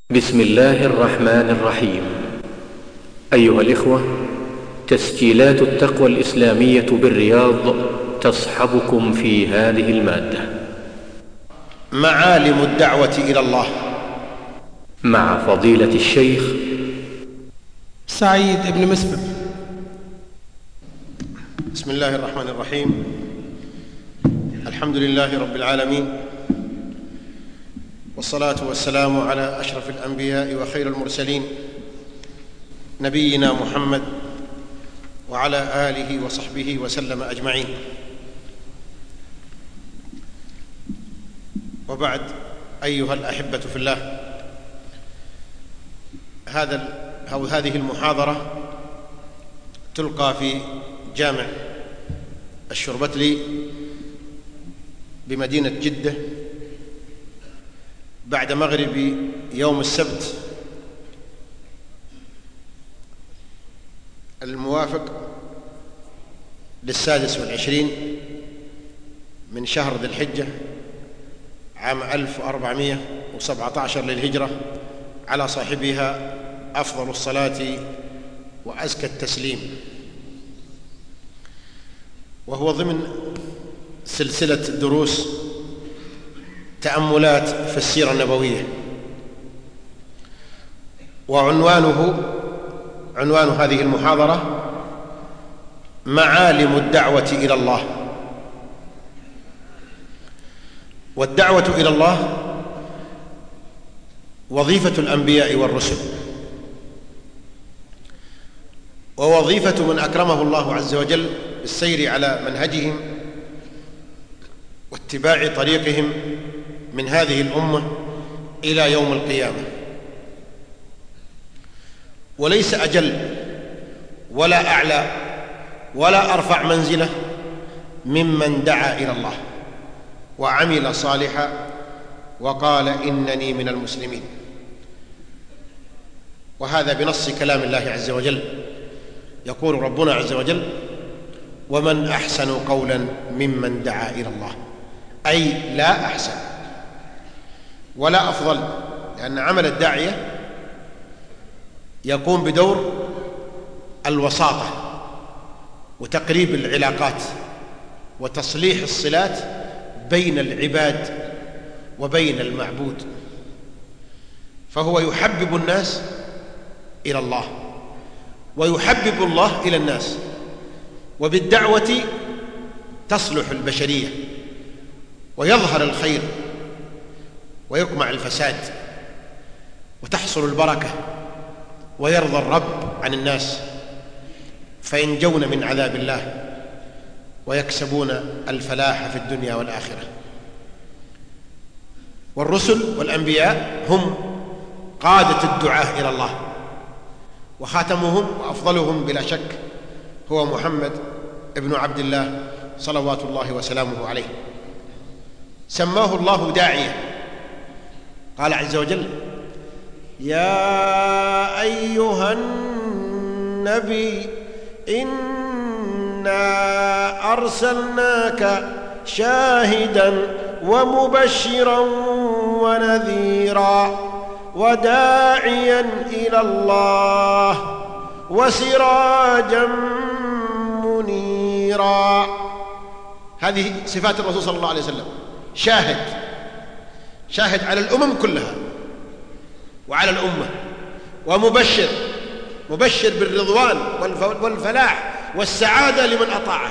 بسم الله الرحمن الرحيم. أيها الإخوة، تسجيلات التقوى الإسلامية بالرياض تصحبكم في هذه المادة. معالم الدعوة إلى الله مع فضيلة الشيخ سعيد بن مسبب. بسم الله الرحمن الرحيم. الحمد لله رب العالمين، والصلاة والسلام على أشرف الأنبياء وخير المرسلين نبينا محمد وعلى آله وصحبه وسلم أجمعين. وبعد، أيها الأحبة في الله، هذه المحاضرة تلقى في جامع الشربتلي بمدينة جدة بعد مغرب يوم السبت الموافق 26 من شهر ذي الحجة عام 1417 للهجرة، على صاحبها أفضل الصلاة وأزكى التسليم، وهو ضمن سلسلة دروس تأملات في السيرة النبوية. عنوان هذه المحاضرة معالم الدعوة إلى الله. والدعوة إلى الله وظيفة الأنبياء والرسل، ووظيفة من أكرمه الله عز وجل بالسير على منهجهم واتباع طريقهم من هذه الأمة إلى يوم القيامة. وليس أجل ولا أعلى ولا أرفع منزلة ممن دعا إلى الله وعمل صالحا وقال إنني من المسلمين، وهذا بنص كلام الله عز وجل. يقول ربنا عز وجل: ومن أحسن قولا ممن دعا إلى الله، أي لا أحسن ولا أفضل، لأن عمل الداعية يقوم بدور الوساطة وتقريب العلاقات وتصليح الصلات بين العباد وبين المعبود، فهو يحبب الناس إلى الله ويحبب الله إلى الناس، وبالدعوة تصلح البشرية ويظهر الخير ويقمع الفساد وتحصل البركة ويرضى الرب عن الناس فينجون من عذاب الله ويكسبون الفلاح في الدنيا والآخرة. والرسل والأنبياء هم قادة الدعاة إلى الله، وخاتمهم وأفضلهم بلا شك هو محمد ابن عبد الله صلوات الله وسلامه عليه. سماه الله داعية، قال عز وجل: يا أيها النبي إنا أرسلناك شاهدا ومبشرا ونذيرا وداعيا إلى الله وسراجا منيرا. هذه صفات الرسول صلى الله عليه وسلم: شاهد على الأمم كلها وعلى الأمة، ومبشر بالرضوان والفلاح والسعادة لمن أطاعه،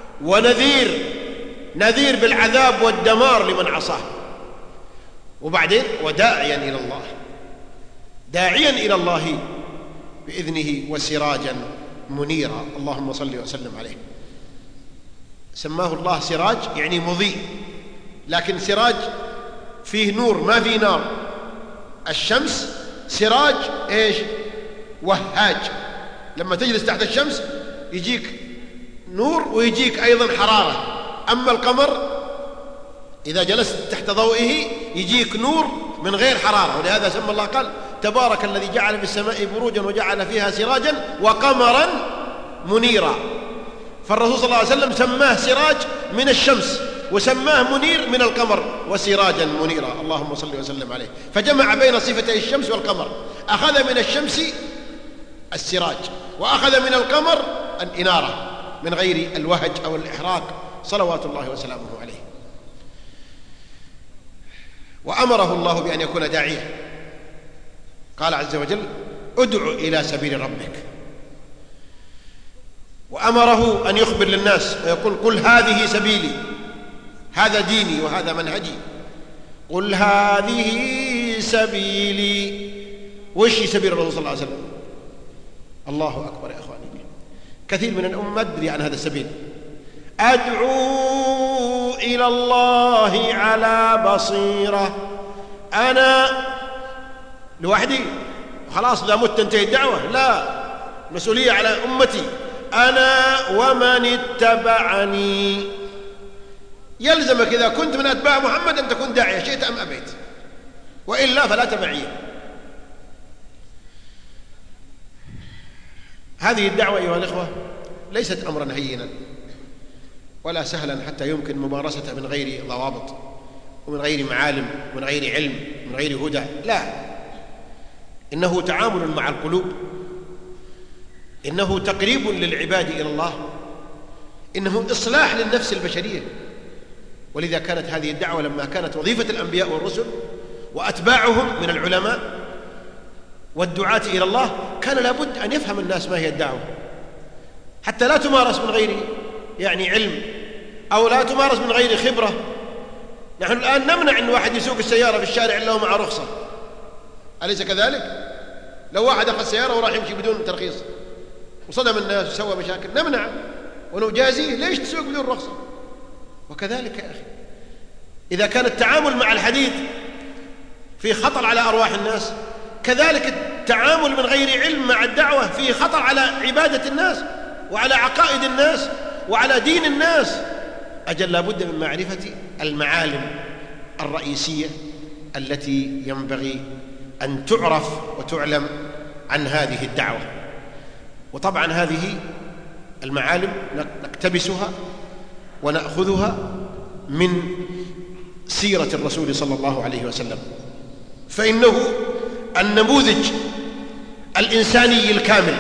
نذير بالعذاب والدمار لمن عصاه، وبعدين وداعيا إلى الله، داعيا إلى الله بإذنه وسراجا منيرا. اللهم صل وسلم عليه. سماه الله سراج يعني مضيء، لكن سراج فيه نور ما فيه نار. الشمس سراج ايش؟ وهاج، لما تجلس تحت الشمس يجيك نور ويجيك أيضا حرارة. أما القمر إذا جلست تحت ضوئه يجيك نور من غير حرارة، ولهذا سمى الله قال: تبارك الذي جعل في السماء بروجا وجعل فيها سراجا وقمرا منيرا. فالرسول صلى الله عليه وسلم سماه سراج من الشمس، وسماه منير من القمر وسراجا منيرا، اللهم صل وسلم عليه. فجمع بين صفتي الشمس والقمر، أخذ من الشمس السراج وأخذ من القمر الإنارة من غير الوهج أو الإحراق، صلوات الله وسلامه عليه. وأمره الله بأن يكون داعية، قال عز وجل: ادع إلى سبيل ربك. وأمره أن يخبر للناس ويقول: قل هذه سبيلي، هذا ديني وهذا منهجي. قل هذه سبيلي. وش سبيل الرسول صلى الله عليه وسلم؟ الله أكبر يا إخواني، كثير من الأمة ما تدري عن هذا السبيل. أدعو إلى الله على بصيرة، أنا لوحدي خلاص إذا مت تنتهي الدعوة؟ لا، مسؤولية على أمتي، أنا ومن اتبعني. يلزمك إذا كنت من أتباع محمد أن تكون داعية شئت أم أبيت، وإلا فلا تبعية. هذه الدعوة أيها الإخوة ليست أمرا هينا ولا سهلا حتى يمكن ممارسته من غير ضوابط ومن غير معالم ومن غير علم ومن غير هدى، لا، إنه تعامل مع القلوب، إنه تقريب للعباد إلى الله، إنه إصلاح للنفس البشرية. ولذا كانت هذه الدعوة لما كانت وظيفة الأنبياء والرسل وأتباعهم من العلماء والدعاة إلى الله، كان لابد أن يفهم الناس ما هي الدعوة حتى لا تمارس من غير علم أو لا تمارس من غير خبرة. نحن الآن نمنع أن واحد يسوق السيارة في الشارع إلا ومع رخصة، أليس كذلك؟ لو واحد أخذ سيارة وراح يمشي بدون ترخيص وصدم الناس وسوى مشاكل نمنعه ونجازيه، ليش تسوق بدون رخصة؟ وكذلك يا أخي إذا كان التعامل مع الحديث في خطر على أرواح الناس، كذلك التعامل من غير علم مع الدعوة فيه خطر على عبادة الناس وعلى عقائد الناس وعلى دين الناس. أجل لابد من معرفة المعالم الرئيسية التي ينبغي أن تعرف وتعلم عن هذه الدعوة. وطبعا هذه المعالم نقتبسها ونأخذها من سيرة الرسول صلى الله عليه وسلم، فإنه النموذج الإنساني الكامل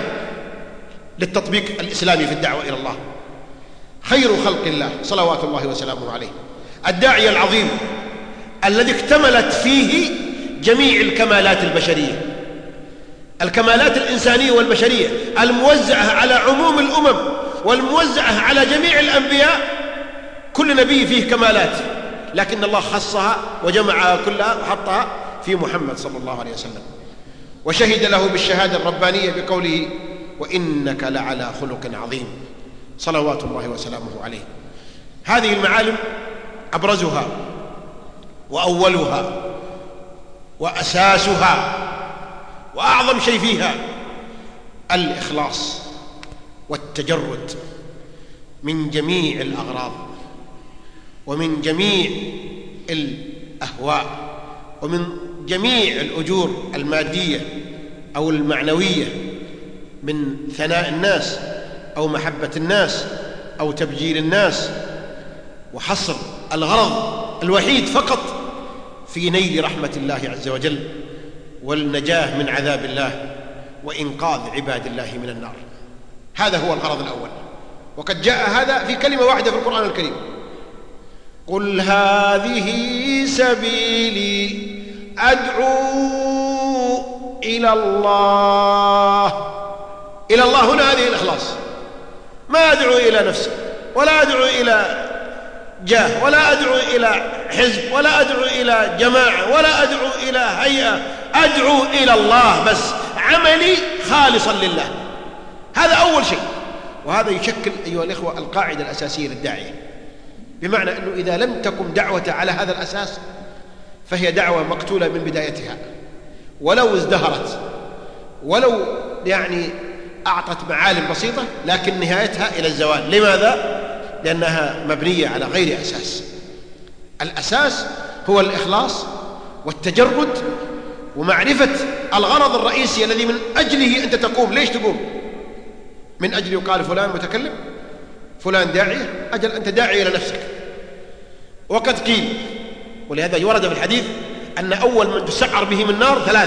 للتطبيق الإسلامي في الدعوة إلى الله، خير خلق الله صلوات الله وسلامه عليه، الداعية العظيم الذي اكتملت فيه جميع الكمالات البشرية، الكمالات الإنسانية والبشرية الموزعة على عموم الأمم والموزعة على جميع الأنبياء. كل نبي فيه كمالات، لكن الله خصها وجمعها كلها وحطها في محمد صلى الله عليه وسلم، وشهد له بالشهادة الربانية بقوله: وإنك لعلى خلق عظيم، صلوات الله وسلامه عليه. هذه المعالم أبرزها وأولها وأساسها وأعظم شيء فيها الإخلاص والتجرد من جميع الأغراض ومن جميع الأهواء ومن جميع الأجور المادية أو المعنوية، من ثناء الناس أو محبة الناس أو تبجيل الناس، وحصر الغرض الوحيد فقط في نيل رحمة الله عز وجل والنجاة من عذاب الله وإنقاذ عباد الله من النار. هذا هو الغرض الأول، وقد جاء هذا في كلمة واحدة في القرآن الكريم: قل هذه سبيلي أدعو إلى الله. إلى الله هنا هذه الإخلاص، ما أدعو إلى نفسي ولا أدعو إلى جاه ولا أدعو إلى حزب ولا أدعو إلى جماعة ولا أدعو إلى هيئة، أدعو إلى الله بس، عملي خالصا لله. هذا أول شيء، وهذا يشكل أيها الإخوة القاعدة الأساسية للداعية، بمعنى أنه إذا لم تكن دعوة على هذا الأساس فهي دعوة مقتولة من بدايتها، ولو ازدهرت ولو أعطت معالم بسيطة، لكن نهايتها إلى الزوال. لماذا؟ لأنها مبنية على غير أساس. الأساس هو الإخلاص والتجرد ومعرفة الغرض الرئيسي الذي من أجله أنت تقوم. ليش تقوم؟ من أجل يقال فلان متكلم، فلان داعية. أجل أنت داعي إلى نفسك، وقد قيل. ولهذا ورد في الحديث أن أول من تسعر بهم النار 3: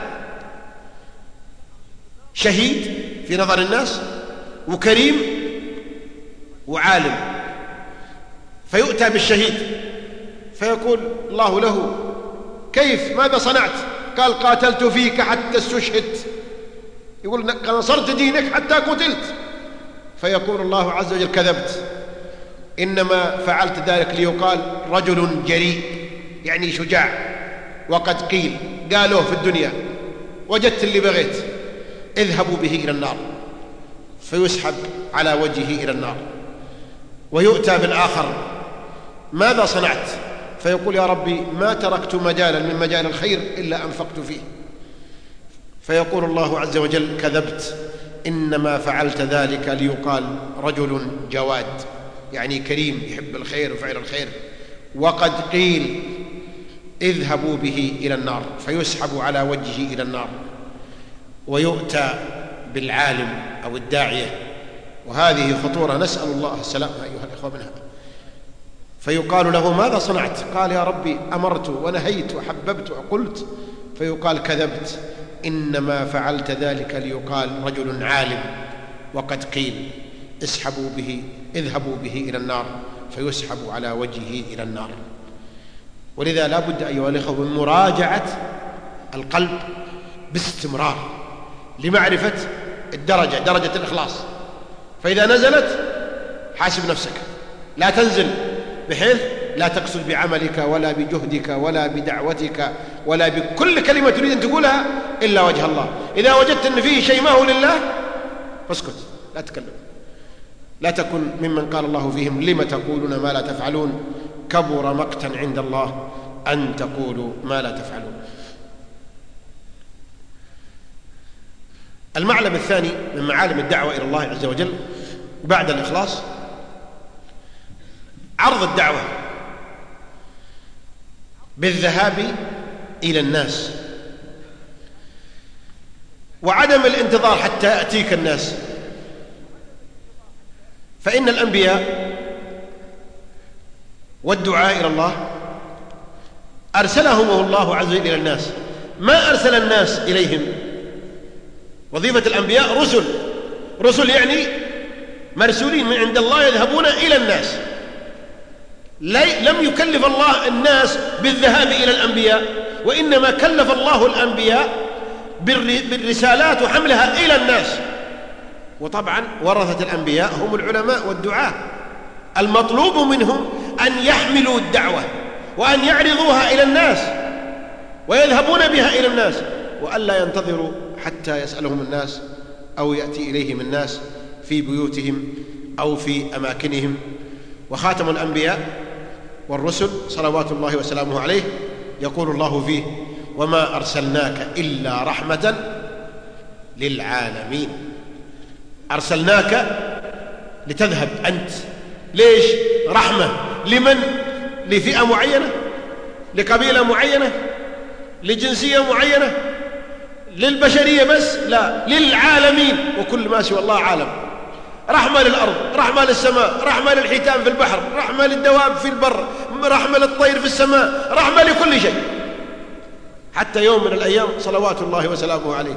شهيد في نظر الناس، وكريم، وعالم. فيؤتى بالشهيد فيقول الله له: كيف؟ ماذا صنعت؟ قال: قاتلت فيك حتى استشهدت. يقول: نصرت دينك حتى قتلت. فيقول الله عز وجل: كذبت، إنما فعلت ذلك ليقال رجل جريء، يعني شجاع. وقد قيل، قالوه في الدنيا، وجدت اللي بغيت، اذهبوا به إلى النار. فيسحب على وجهه إلى النار. ويؤتى بالآخر: ماذا صنعت؟ فيقول: يا ربي ما تركت مجالا من مجال الخير إلا أنفقت فيه. فيقول الله عز وجل: كذبت، إنما فعلت ذلك ليقال رجل جواد، يعني كريم يحب الخير وفعل الخير. وقد قيل: اذهبوا به إلى النار. فيسحب على وجهه إلى النار. ويؤتى بالعالم أو الداعية، وهذه خطورة، نسأل الله السلام أيها الإخوة منها. فيقال له: ماذا صنعت؟ قال: يا ربي أمرت ونهيت وحببت وقلت. فيقال: كذبت، إنما فعلت ذلك ليقال رجل عالم. وقد قيل: اذهبوا به إلى النار. فيسحب على وجهه إلى النار. ولذا لا بد أيها الإخوة من مراجعة القلب باستمرار لمعرفة درجة الإخلاص. فإذا نزلت حاسب نفسك، لا تنزل، بحيث لا تقصد بعملك ولا بجهدك ولا بدعوتك ولا بكل كلمة تريد أن تقولها إلا وجه الله. إذا وجدت أن فيه شيء ما هو لله فاسكت، لا تكلم. لا تكن ممن قال الله فيهم: لم تقولون ما لا تفعلون، كبر مقتا عند الله أن تقولوا ما لا تفعلون. المعلم الثاني من معالم الدعوة إلى الله عز وجل بعد الإخلاص عرض الدعوة بالذهاب إلى الناس، وعدم الانتظار حتى يأتيك الناس. فإن الأنبياء والدعاء إلى الله أرسلهم الله عز وجل إلى الناس، ما أرسل الناس إليهم. وظيفة الأنبياء رسل يعني مرسولين من عند الله يذهبون إلى الناس. لم يكلف الله الناس بالذهاب إلى الأنبياء، وإنما كلف الله الأنبياء بالرسالات وحملها إلى الناس. وطبعا ورثة الأنبياء هم العلماء والدعاة، المطلوب منهم أن يحملوا الدعوة وأن يعرضوها إلى الناس ويذهبون بها إلى الناس، وألا ينتظروا حتى يسألهم الناس أو يأتي إليهم الناس في بيوتهم أو في أماكنهم. وخاتم الأنبياء والرسل صلوات الله وسلامه عليه يقول الله فيه: وما أرسلناك إلا رحمة للعالمين. أرسلناك لتذهب أنت. ليش؟ رحمة. لمن؟ لفئة معينة؟ لقبيلة معينة؟ لجنسية معينة؟ للبشرية بس؟ لا، للعالمين، وكل ما سوى الله عالم. رحمة للأرض، رحمة للسماء، رحمة للحيتان في البحر، رحمة للدواب في البر، رحمة للطير في السماء، رحمة لكل شيء. حتى يوم من الأيام صلوات الله وسلامه عليه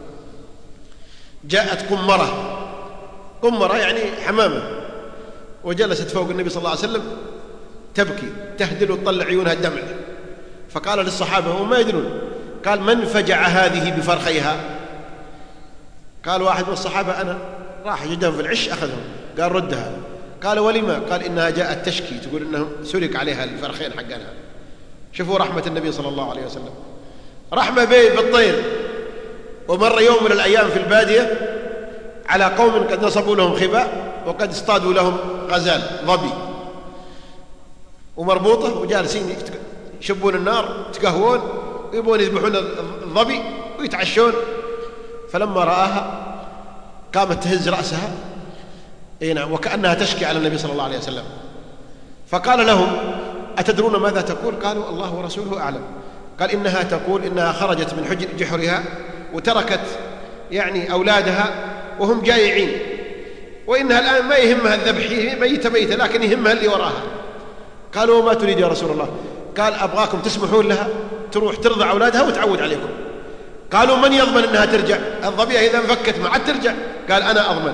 جاءت قمرة يعني حمامة، وجلست فوق النبي صلى الله عليه وسلم تبكي تهدل وتطلع عيونها الدمع. فقال للصحابة وهم ما يدرون، قال: من فجع هذه بفرخيها؟ قال واحد من الصحابة: أنا. راح جدهم في العش أخذهم، قال: ردها. قال: ولما؟ قال: إنها جاءت تشكي، تقول إنه سرق عليها الفرخين حقنا. شوفوا رحمة النبي صلى الله عليه وسلم، رحمة بالطير. ومر يوم من الأيام في البادية على قوم قد نصبوا لهم خباء وقد اصطادوا لهم غزال ظبي ومربوطة، وجالسين يشبون النار يتقهوون ويبون يذبحون الظبي ويتعشون. فلما رآها قامت تهز رأسها وكأنها تشكي على النبي صلى الله عليه وسلم. فقال لهم: أتدرون ماذا تقول؟ قالوا: الله ورسوله أعلم. قال: إنها تقول إنها خرجت من جحرها وتركت يعني أولادها وهم جائعين، وإنها الآن ما يهمها الذبح، ميتة، لكن يهمها اللي وراها. قالوا ما تريد يا رسول الله؟ قال أبغاكم تسمحون لها تروح ترضع أولادها وتعود عليكم. قالوا من يضمن أنها ترجع؟ الظبية إذا انفكت ما عاد ترجع. قال أنا أضمن.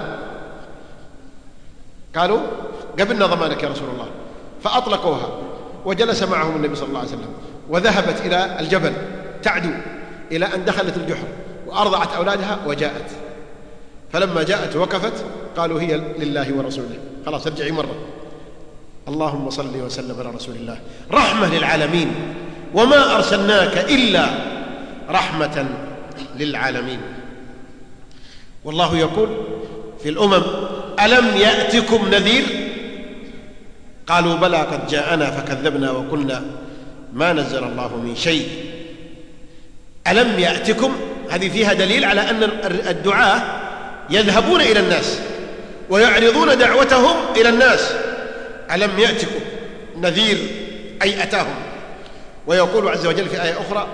قالوا قبلنا ضمانك يا رسول الله، فأطلقوها وجلس معهم النبي صلى الله عليه وسلم، وذهبت إلى الجبل تعدو إلى أن دخلت الجحر وأرضعت أولادها وجاءت. فلما جاءت وقفت قالوا هي لله ورسوله، خلاص ارجعي مرة. اللهم صل وسلم على رسول الله، رحمة للعالمين، وما أرسلناك إلا رحمة للعالمين. والله يقول في الأمم ألم يأتكم نذير؟ قالوا بلى قد جاءنا فكذبنا وقلنا ما نزل الله من شيء. ألم يأتكم، هذه فيها دليل على أن الدعاة يذهبون إلى الناس ويعرضون دعوتهم إلى الناس. ألم يأتكم نذير أي أتاهم. ويقول عز وجل في آية أخرى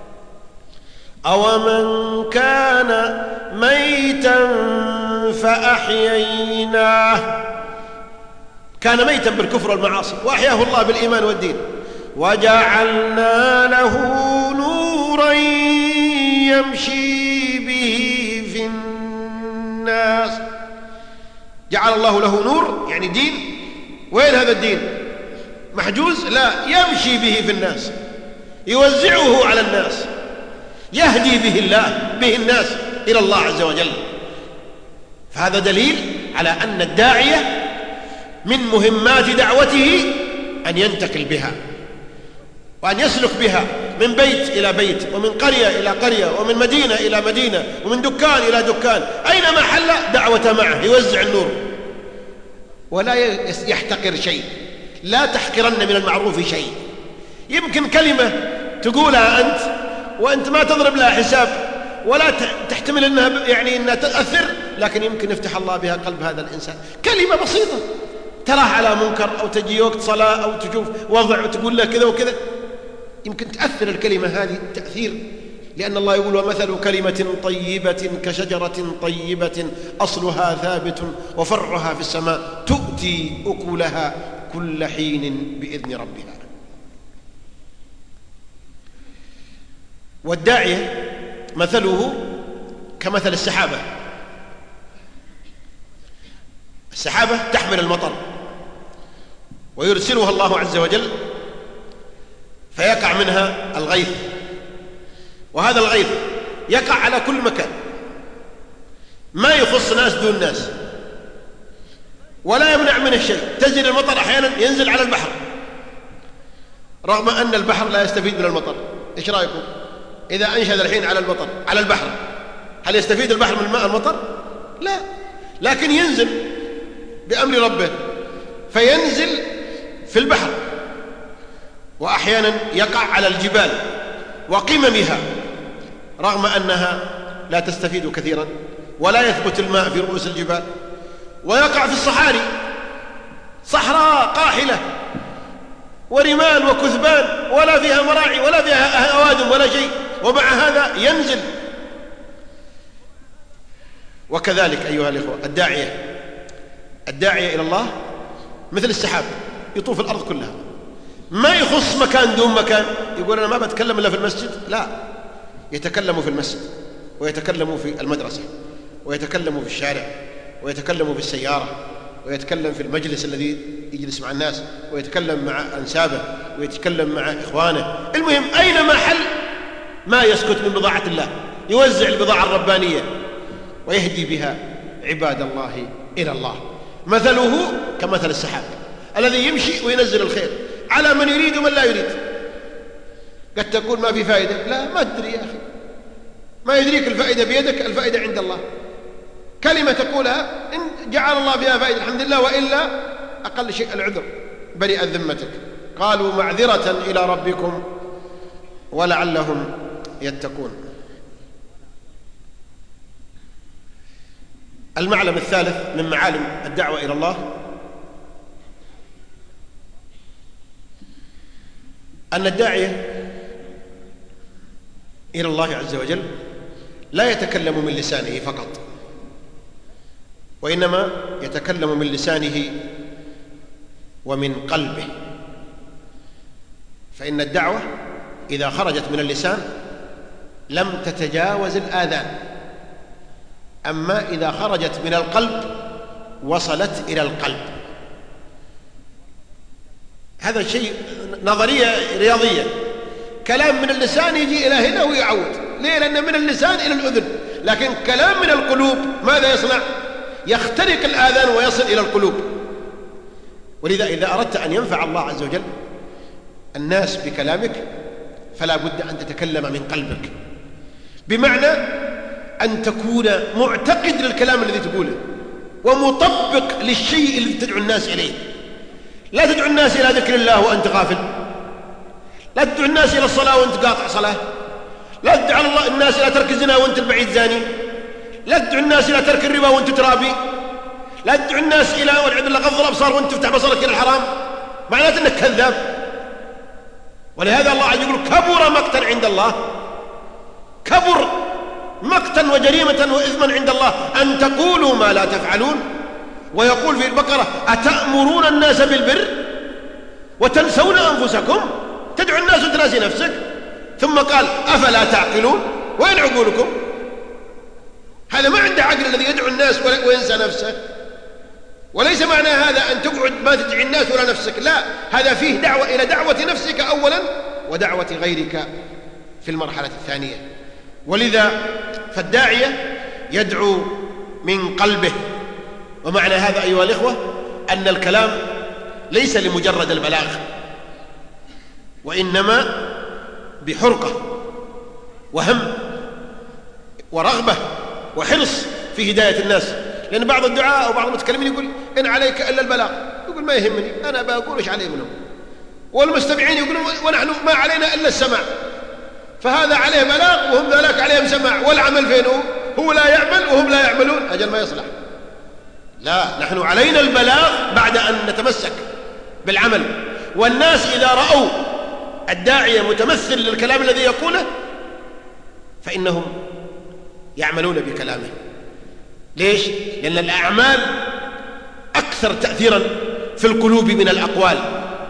أومن كان ميتا فأحييناه، كان ميتا بالكفر والمعاصي وأحياه الله بالإيمان والدين، وجعلنا له نورا يمشي به في الناس. جعل الله له نور يعني دين. وين هذا الدين؟ محجوز؟ لا، يمشي به في الناس، يوزعه على الناس، يهدي به الناس إلى الله عز وجل. فهذا دليل على أن الداعية من مهمات دعوته أن ينتقل بها وأن يسلك بها من بيت إلى بيت، ومن قرية إلى قرية، ومن مدينة إلى مدينة، ومن دكان إلى دكان، أينما حل دعوة معه، يوزع النور ولا يحتقر شيء. لا تحقرن من المعروف شيء. يمكن كلمة تقولها أنت وأنت ما تضرب لها حساب ولا تحتمل أنها تأثر، لكن يمكن يفتح الله بها قلب هذا الإنسان. كلمة بسيطة تراه على منكر، أو تجي وقت صلاة، أو تشوف وضع وتقول له كذا وكذا، يمكن تأثر الكلمة هذه تأثير. لأن الله يقول ومثل كلمة طيبة كشجرة طيبة أصلها ثابت وفرعها في السماء تؤتي أكلها كل حين بإذن ربها. والداعية مثله كمثل السحابة. السحابة تحمل المطر ويرسلها الله عز وجل فيقع منها الغيث، وهذا الغيث يقع على كل مكان، ما يخص ناس دون ناس، ولا يمنع منه شيء. تجد المطر أحيانا ينزل على البحر رغم أن البحر لا يستفيد من المطر. إيش رأيكم إذا أنشد الحين على المطر على البحر؟ هل يستفيد البحر من الماء المطر؟ لا، لكن ينزل بأمر ربه فينزل في البحر. وأحيانا يقع على الجبال وقممها رغم أنها لا تستفيد كثيرا ولا يثبت الماء في رؤوس الجبال. ويقع في الصحاري، صحراء قاحلة ورمال وكثبان ولا فيها مراعي ولا فيها أوادم ولا شيء، ومع هذا ينزل. وكذلك أيها الإخوة الداعية إلى الله مثل السحاب يطوف الأرض كلها، ما يخص مكان دون مكان. يقول أنا ما بتكلم إلا في المسجد، لا، يتكلم في المسجد، ويتكلم في المدرسة، ويتكلم في الشارع، ويتكلم في السيارة، ويتكلم في المجلس الذي يجلس مع الناس، ويتكلم مع أنسابه، ويتكلم مع إخوانه. المهم أينما حل ما يسكت من بضاعة الله، يوزع البضاعة الربانية ويهدي بها عباد الله إلى الله. مثله كمثل السحاب الذي يمشي وينزل الخير على من يريد ومن لا يريد. قد تقول ما في فائدة، لا، ما تدري يا أخي، ما يدريك الفائدة بيدك، الفائدة عند الله. كلمة تقولها إن جعل الله بها فائدة الحمد لله، وإلا أقل شيء العذر، برئت ذمتك. قالوا معذرة إلى ربكم ولعلهم يتقون. المعلم الثالث من معالم الدعوة إلى الله أن الداعية إلى الله عز وجل لا يتكلم من لسانه فقط، وإنما يتكلم من لسانه ومن قلبه. فإن الدعوة إذا خرجت من اللسان لم تتجاوز الآذان، أما إذا خرجت من القلب وصلت إلى القلب. هذا شيء نظرية رياضية. كلام من اللسان يجي إلى هنا ويعود. ليه؟ لأن من اللسان إلى الأذن. لكن كلام من القلوب ماذا يصنع؟ يخترق الآذان ويصل إلى القلوب. ولذا إذا أردت أن ينفع الله عز وجل الناس بكلامك فلا بد أن تتكلم من قلبك، بمعنى أن تكون معتقد للكلام الذي تقوله ومطبق للشيء الذي تدعو الناس إليه. لا تدعو الناس إلى ذكر الله وأنت غافل، لا تدعو الناس إلى الصلاة وأنت قاطع صلاة، لا تدعو الناس إلى ترك الزنا وأنت البعيد زاني، لا تدعو الناس إلى ترك الربا وأنت ترابي، لا تدعو الناس إلى والعياذ بالله غض الأبصار وأنت تفتح بصرك إلى الحرام، معناته أنك كذاب. ولهذا الله عز وجل كبر مقتا عند الله، كبر مقتا وجريمة وإثما عند الله أن تقولوا ما لا تفعلون. ويقول في البقرة: أتأمرون الناس بالبر وتنسون أنفسكم؟ تدعو الناس وتناسي نفسك. ثم قال: أفلا تعقلون؟ وين عقولكم؟ هذا ما عنده عقل الذي يدعو الناس وينسى نفسه. وليس معنى هذا أن تقعد ما تدعي الناس ولا نفسك، لا، هذا فيه دعوة إلى دعوة نفسك أولا ودعوة غيرك في المرحلة الثانية. ولذا فالداعية يدعو من قلبه. ومعنى هذا أيها الإخوة أن الكلام ليس لمجرد البلاغ، وإنما بحرقة وهم ورغبة وحرص في هداية الناس. لأن بعض الدعاء أو بعض المتكلمين يقول: إن عليك إلا البلاغ. يقول: ما يهمني، أنا بقول إيش علي منهم. والمستمعين يقولون: ونحن ما علينا إلا السماع. فهذا عليه بلاغ وهم ذلك عليهم سماع، والعمل فين هو لا يعمل وهم لا يعملون، أجل ما يصلح. لا، نحن علينا البلاغ بعد أن نتمسك بالعمل. والناس إذا رأوا الداعية متمثل للكلام الذي يقوله فإنهم يعملون بكلامه. ليش؟ لأن الأعمال أكثر تأثيرا في القلوب من الأقوال.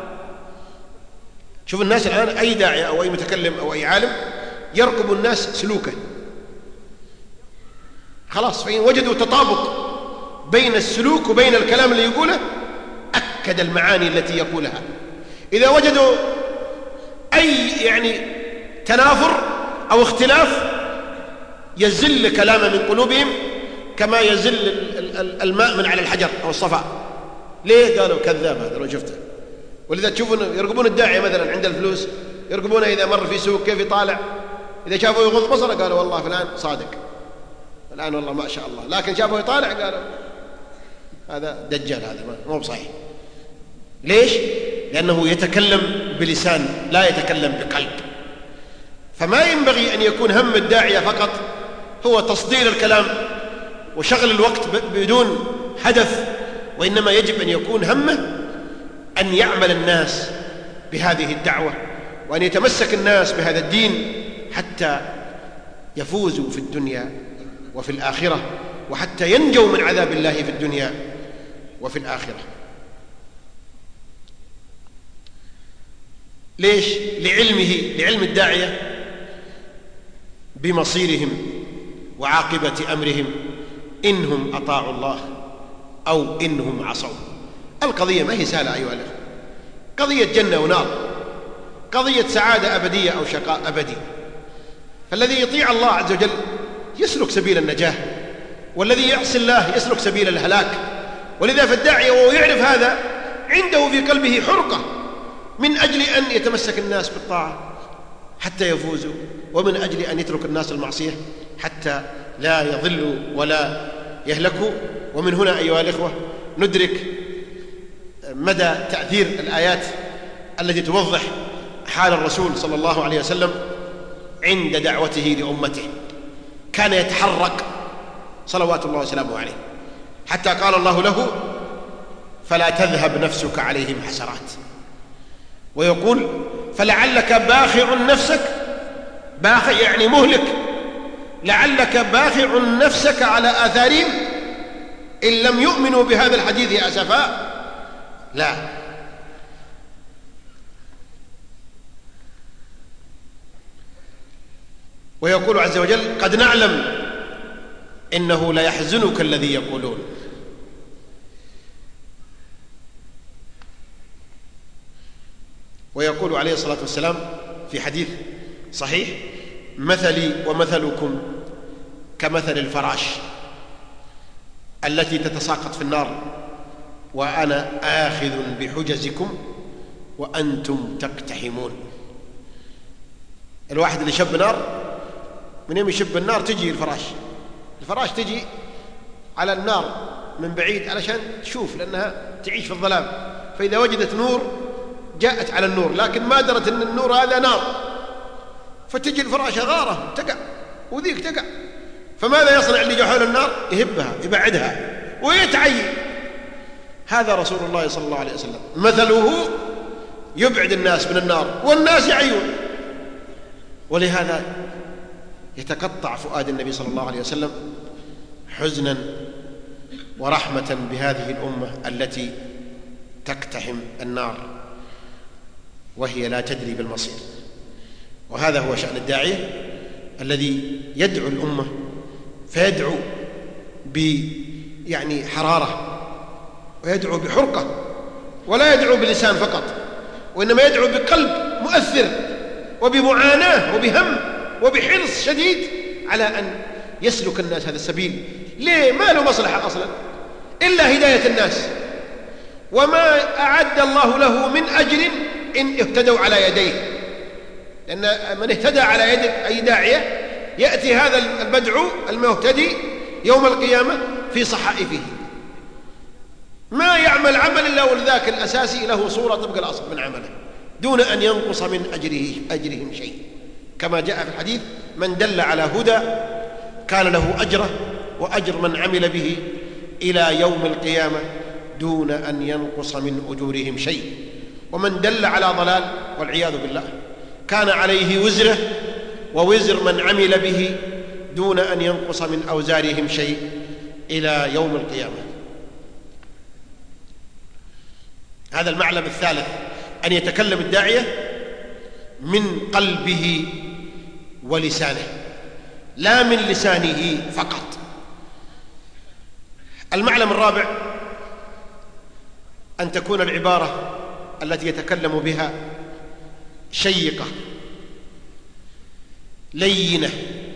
شوف الناس الآن، أي داعية أو أي متكلم أو أي عالم يرقب الناس سلوكه، خلاص، فإن وجدوا تطابق بين السلوك وبين الكلام اللي يقوله أكد المعاني التي يقولها. إذا وجدوا أي تنافر أو اختلاف يزل كلام من قلوبهم كما يزل الماء من على الحجر أو الصفا. ليه؟ قالوا: كذاب هذا لو شفته. ولذا تشوفون يرقبون الداعية مثلا عند الفلوس، يرقبونه إذا مر في سوق كيف يطالع، إذا شافوا يغض بصره قالوا: والله فلان صادق، الآن والله ما شاء الله. لكن شافوا يطالع قالوا: هذا دجال، هذا مو بصحيح. ليش؟ لأنه يتكلم بلسان لا يتكلم بقلب. فما ينبغي أن يكون هم الداعية فقط هو تصدير الكلام وشغل الوقت بدون هدف، وإنما يجب أن يكون همه أن يعمل الناس بهذه الدعوة، وأن يتمسك الناس بهذا الدين حتى يفوزوا في الدنيا وفي الآخرة، وحتى ينجوا من عذاب الله في الدنيا وفي الآخرة. ليش؟ لعلم الداعية بمصيرهم وعاقبة أمرهم إنهم أطاعوا الله أو إنهم عصوا. القضية ما هي سهلة أيها الأخوة، قضية جنة ونار، قضية سعادة أبدية أو شقاء أبدي. فالذي يطيع الله عز وجل يسلك سبيل النجاة، والذي يعصي الله يسلك سبيل الهلاك. ولذا فالداعية وهو يعرف هذا عنده في قلبه حرقة من أجل أن يتمسك الناس بالطاعة حتى يفوزوا، ومن أجل أن يترك الناس المعصية حتى لا يضلوا ولا يهلكوا. ومن هنا أيها الإخوة ندرك مدى تأثير الآيات التي توضح حال الرسول صلى الله عليه وسلم عند دعوته لأمته. كان يتحرك صلوات الله وسلامه عليه، حتى قال الله له: فلا تذهب نفسك عليهم حسرات. ويقول: فلعلك باخع نفسك، باخع يعني مهلك، لعلك باخع نفسك على آثارهم إن لم يؤمنوا بهذا الحديث أسفا. لا، ويقول عز وجل: قد نعلم إنه ليحزنك الذي يقولون. ويقول عليه الصلاة والسلام في حديث صحيح: مثلي ومثلكم كمثل الفراش التي تتساقط في النار، وأنا آخذ بحجزكم وأنتم تقتحمون. الواحد اللي شب نار، من يوم يشب النار تجي الفراش تجي على النار من بعيد علشان تشوف، لأنها تعيش في الظلام، فإذا وجدت نور جاءت على النور، لكن ما درت أن النور هذا نار، فتجي الفراشة غارة تقع وذيك تقع. فماذا يصنع اللي جاء حول النار؟ يهبها يبعدها ويتعين. هذا رسول الله صلى الله عليه وسلم، مثله يبعد الناس من النار والناس يعيون. ولهذا يتقطع فؤاد النبي صلى الله عليه وسلم حزنا ورحمة بهذه الأمة التي تقتحم النار وهي لا تدري بالمصير. وهذا هو شأن الداعية الذي يدعو الأمة، فيدعو حرارة، ويدعو بحرقة، ولا يدعو بلسان فقط، وإنما يدعو بقلب مؤثر وبمعاناة وبهم وبحرص شديد على أن يسلك الناس هذا السبيل. ليه؟ ما له مصلحة أصلا إلا هداية الناس، وما أعد الله له من أجر إن اهتدوا على يديه. لأن من اهتدى على يد أي داعية يأتي هذا المدعو المهتدي يوم القيامة في صحائفه، ما يعمل عمل إلا ولذاك الأساسي له صورة طبق الأصل من عمله، دون أن ينقص من أجرهم شيء، كما جاء في الحديث: من دل على هدى كان له أجره وأجر من عمل به إلى يوم القيامة دون أن ينقص من أجورهم شيء. ومن دل على ضلال والعياذ بالله كان عليه وزره ووزر من عمل به دون أن ينقص من أوزارهم شيء إلى يوم القيامة. هذا المعلم الثالث، أن يتكلم الداعية من قلبه ولسانه، لا من لسانه فقط. المعلم الرابع، أن تكون العبارة التي يتكلم بها شيقة لينة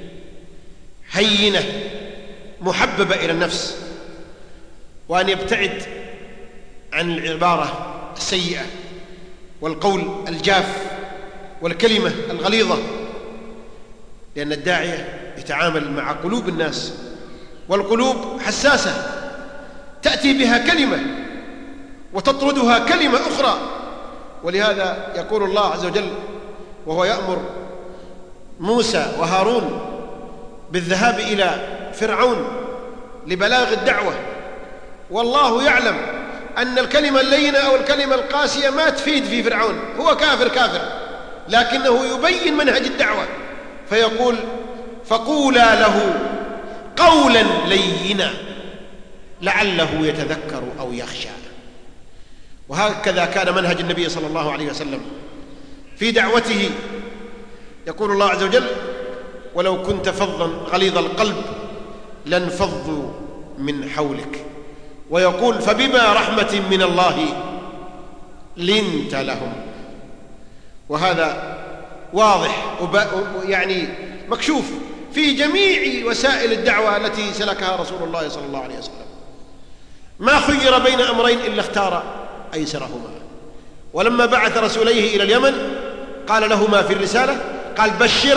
هينة محببة إلى النفس، وأن يبتعد عن العبارة السيئة والقول الجاف والكلمة الغليظة، لأن الداعية يتعامل مع قلوب الناس، والقلوب حساسة، تأتي بها كلمة وتطردها كلمة أخرى. ولهذا يقول الله عز وجل وهو يأمر موسى وهارون بالذهاب إلى فرعون لبلاغ الدعوة، والله يعلم أن الكلمة اللينة أو الكلمة القاسية ما تفيد في فرعون، هو كافر، لكنه يبين منهج الدعوة، فيقول: فقولا له قولا لينا لعله يتذكر أو يخشى. وهكذا كان منهج النبي صلى الله عليه وسلم في دعوته. يقول الله عز وجل: ولو كنت فظا غليظ القلب لانفضوا من حولك. ويقول: فبما رحمة من الله لنت لهم. وهذا واضح مكشوف في جميع وسائل الدعوة التي سلكها رسول الله صلى الله عليه وسلم. ما خير بين أمرين إلا اختار أيسرهما. ولما بعث رسوليه إلى اليمن قال لهما في الرسالة، قال: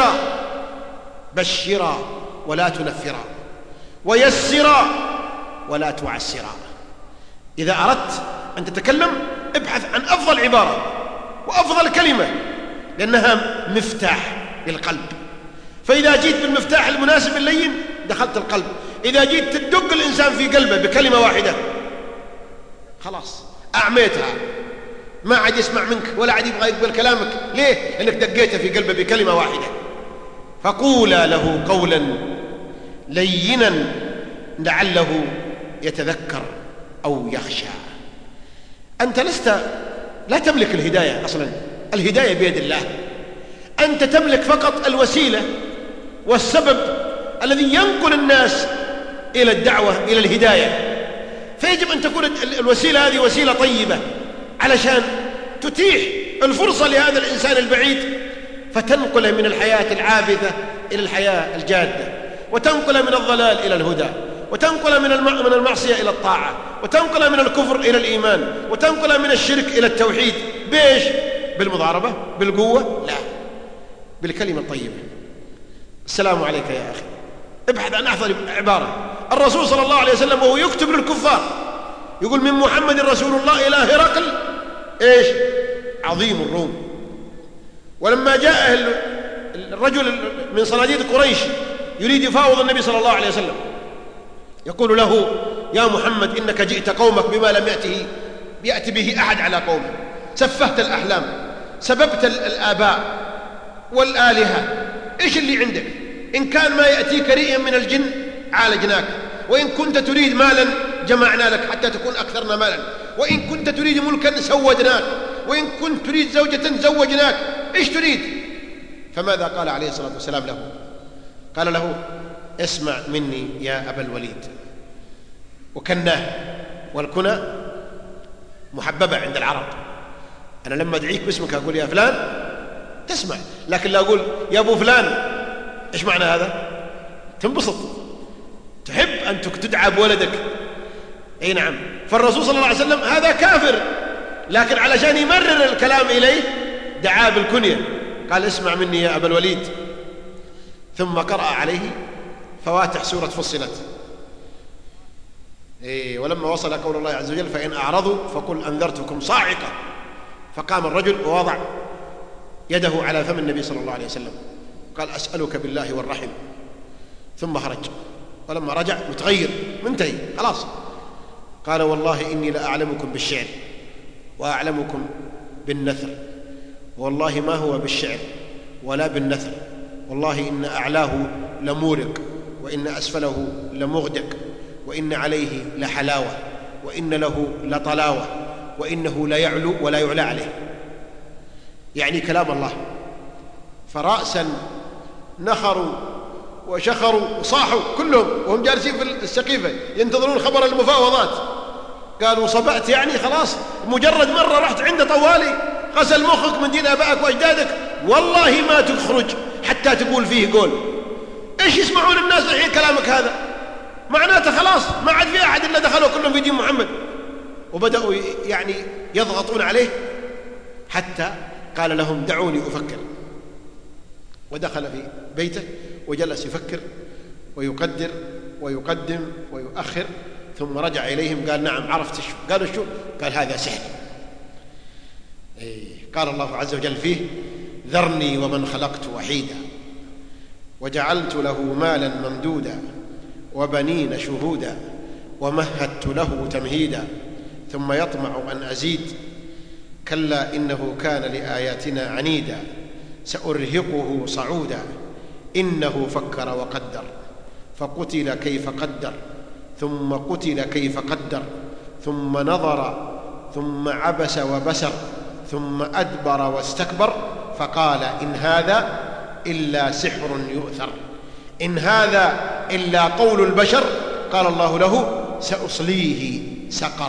بشرا ولا تنفرا، ويسرا ولا تعسرا. إذا أردت أن تتكلم ابحث عن أفضل عبارة وأفضل كلمة، لأنها مفتاح للقلب. فإذا جيت بالمفتاح المناسب اللين دخلت القلب. إذا جيت تدق الإنسان في قلبه بكلمة واحدة خلاص أعميتها، ما عاد يسمع منك ولا عاد يبغى يقبل كلامك. ليه؟ لأنك دقيته في قلبه بكلمة واحدة. فقولا له قولا لينا لعله يتذكر أو يخشى. أنت لا تملك الهداية أصلا، الهداية بيد الله. أنت تملك فقط الوسيلة والسبب الذي ينقل الناس إلى الدعوة إلى الهداية. فيجب أن تكون الوسيلة هذه وسيلة طيبة علشان تتيح الفرصة لهذا الإنسان البعيد، فتنقله من الحياة العابثة إلى الحياة الجادة، وتنقله من الضلال إلى الهدى، وتنقله من المعصية إلى الطاعة، وتنقله من الكفر إلى الإيمان، وتنقله من الشرك إلى التوحيد. بإيش؟ بالمضاربة؟ بالقوة؟ لا، بالكلمة الطيبة. السلام عليك يا أخي. ابحث عن أحسن عبارة. الرسول صلى الله عليه وسلم وهو يكتب للكفار يقول: من محمد رسول الله إلى هرقل إيش؟ عظيم الروم. ولما جاء الرجل من صناديد قريش يريد يفاوض النبي صلى الله عليه وسلم، يقول له: يا محمد إنك جئت قومك بما لم يأتي به أحد على قومه، سفهت الأحلام، سببت الآباء والآلهة، إيش اللي عندك؟ إن كان ما يأتيك رئيا من الجن عالجناك، وإن كنت تريد مالا جمعنا لك حتى تكون أكثرنا مالا، وإن كنت تريد ملكا سودناك، وإن كنت تريد زوجة زوجناك، إيش تريد؟ فماذا قال عليه الصلاة والسلام له؟ قال له: اسمع مني يا أبا الوليد. وكناه، والكنى محببة عند العرب. أنا لما أدعيك باسمك أقول يا فلان تسمع، لكن لا أقول يا أبو فلان. إيش معنى هذا؟ تنبسط، تحب أن تدعى بولدك. أي نعم. فالرسول صلى الله عليه وسلم هذا كافر، لكن علشان يمرر الكلام إليه دعاه بالكنية، قال: اسمع مني يا أبا الوليد. ثم قرأ عليه فواتح سورة فصلت. ولما وصل قول الله عز وجل: فإن أعرضوا فقل أنذرتكم صاعقة. فقام الرجل ووضع يده على فم النبي صلى الله عليه وسلم، قال: أسألك بالله والرحم. ثم خرج. ولما رجع متغير منتهي خلاص، قال: والله إني لأعلمكم بالشعر وأعلمكم بالنثر، والله ما هو بالشعر ولا بالنثر، والله إن أعلاه لمورق، وإن أسفله لمغدق، وإن عليه لحلاوة، وإن له لطلاوة، وإنه لا يعلو ولا يعلى عليه. يعني كلام الله. فرأسا نخروا وشخروا وصاحوا كلهم وهم جالسين في السقيفة ينتظرون خبر المفاوضات. قالوا: صبأت يعني خلاص، مجرد مرة رحت عنده طوالي غسل مخك من دين آبائك وأجدادك، والله ما تخرج حتى تقول فيه قول. إيش يسمعون الناس الحين كلامك هذا؟ معناته خلاص ما عاد في أحد إلا دخلوا كلهم في دين محمد. وبدأوا يعني يضغطون عليه حتى قال لهم: دعوني أفكر. ودخل في بيته وجلس يفكر ويقدر ويقدم ويؤخر، ثم رجع إليهم قال: نعم عرفت شو. قالوا: شو؟ قال: هذا سحر. قال الله عز وجل فيه: ذرني ومن خلقت وحيدا وجعلت له مالا ممدودا وبنين شهودا ومهدت له تمهيدا ثم يطمع أن أزيد كلا إنه كان لآياتنا عنيدا سأرهقه صعودا إنه فكر وقدر فقتل كيف قدر ثم قتل كيف قدر ثم نظر ثم عبس وبسر ثم أدبر واستكبر فقال: إن هذا إلا سحر يؤثر، إن هذا إلا قول البشر. قال الله له: سأصليه سقر.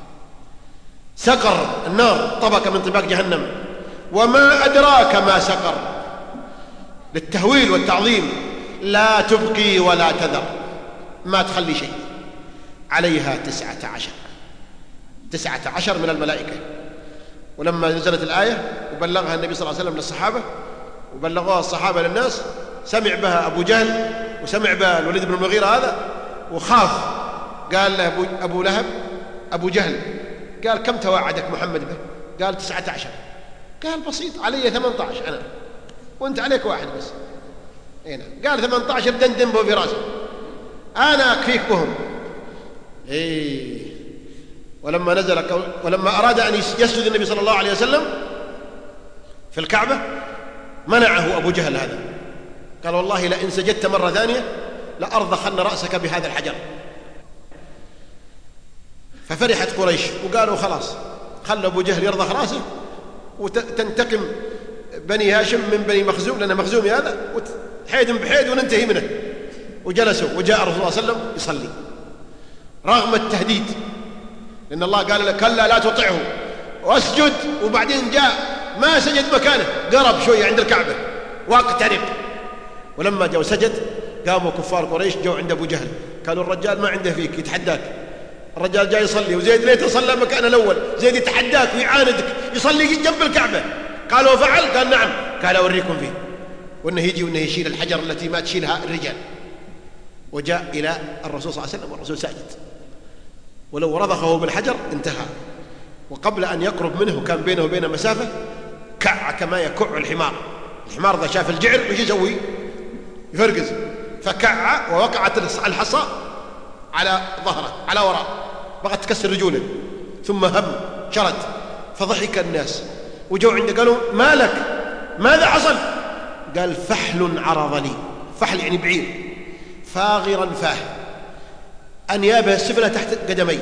سقر النار، طبقة من طباق جهنم. وما أدراك ما سقر، للتهويل والتعظيم، لا تبقي ولا تذر، ما تخلي شيء. عليها 19 من الملائكة. ولما نزلت الآية وبلغها النبي صلى الله عليه وسلم للصحابة وبلغوها الصحابة للناس، سمع بها أبو جهل وسمع بها الوليد بن المغيرة هذا وخاف. قال له أبو لهب أبو جهل، قال: كم توعدك محمد به؟ قال: 19. قال: بسيط، علي 18 أنا وأنت عليك واحد بس. هنا قال: 18 دندن به في راسه، أنا أكفيك بهم. ولما أراد أن يسجد النبي صلى الله عليه وسلم في الكعبة منعه أبو جهل هذا، قال: والله لئن سجدت مرة ثانية لأرضخن رأسك بهذا الحجر. ففرحت قريش وقالوا: خلاص خلوا أبو جهل يرضخ رأسه وتنتقم بني هاشم من بني مخزوم، لأن مخزومي هذا، حيد بحيد وننتهي منه. وجلسوا وجاء الرسول صلى الله عليه وسلم يصلي رغم التهديد، لأن الله قال له كلا لا تطعه واسجد، وبعدين جاء ما سجد مكانه، قرب شوية عند الكعبة واقترب. ولما جاء وسجد قاموا كفار قريش جو عند أبو جهل قالوا الرجال ما عنده فيك يتحداك، الرجال جاي يصلي وزيد ليته صلى مكانه الأول، زيد يتحداك ويعاندك يصلي جنب الكعبة. قالوا فعل؟ قال نعم. قال أوريكم فيه، وأنه يجي وأنه يشيل الحجر التي ما تشيلها الرجال. وجاء إلى الرسول صلى الله عليه وسلم والرسول ساجد، ولو رضخه بالحجر انتهى. وقبل أن يقرب منه كان بينه وبينه مسافة، كع كما يكع الحمار. الحمار إذا شاف الجعر وش يسوي؟ يفرقز. فكع ووقعت الحصى على ظهره على وراء، بغت تكسر رجوله، ثم هم شرد. فضحك الناس وجوا عنده قالوا ما لك؟ ماذا حصل؟ قال فحل عرض لي. فحل يعني بعير فاغرا فاه، أنيابه السفلى تحت قدمي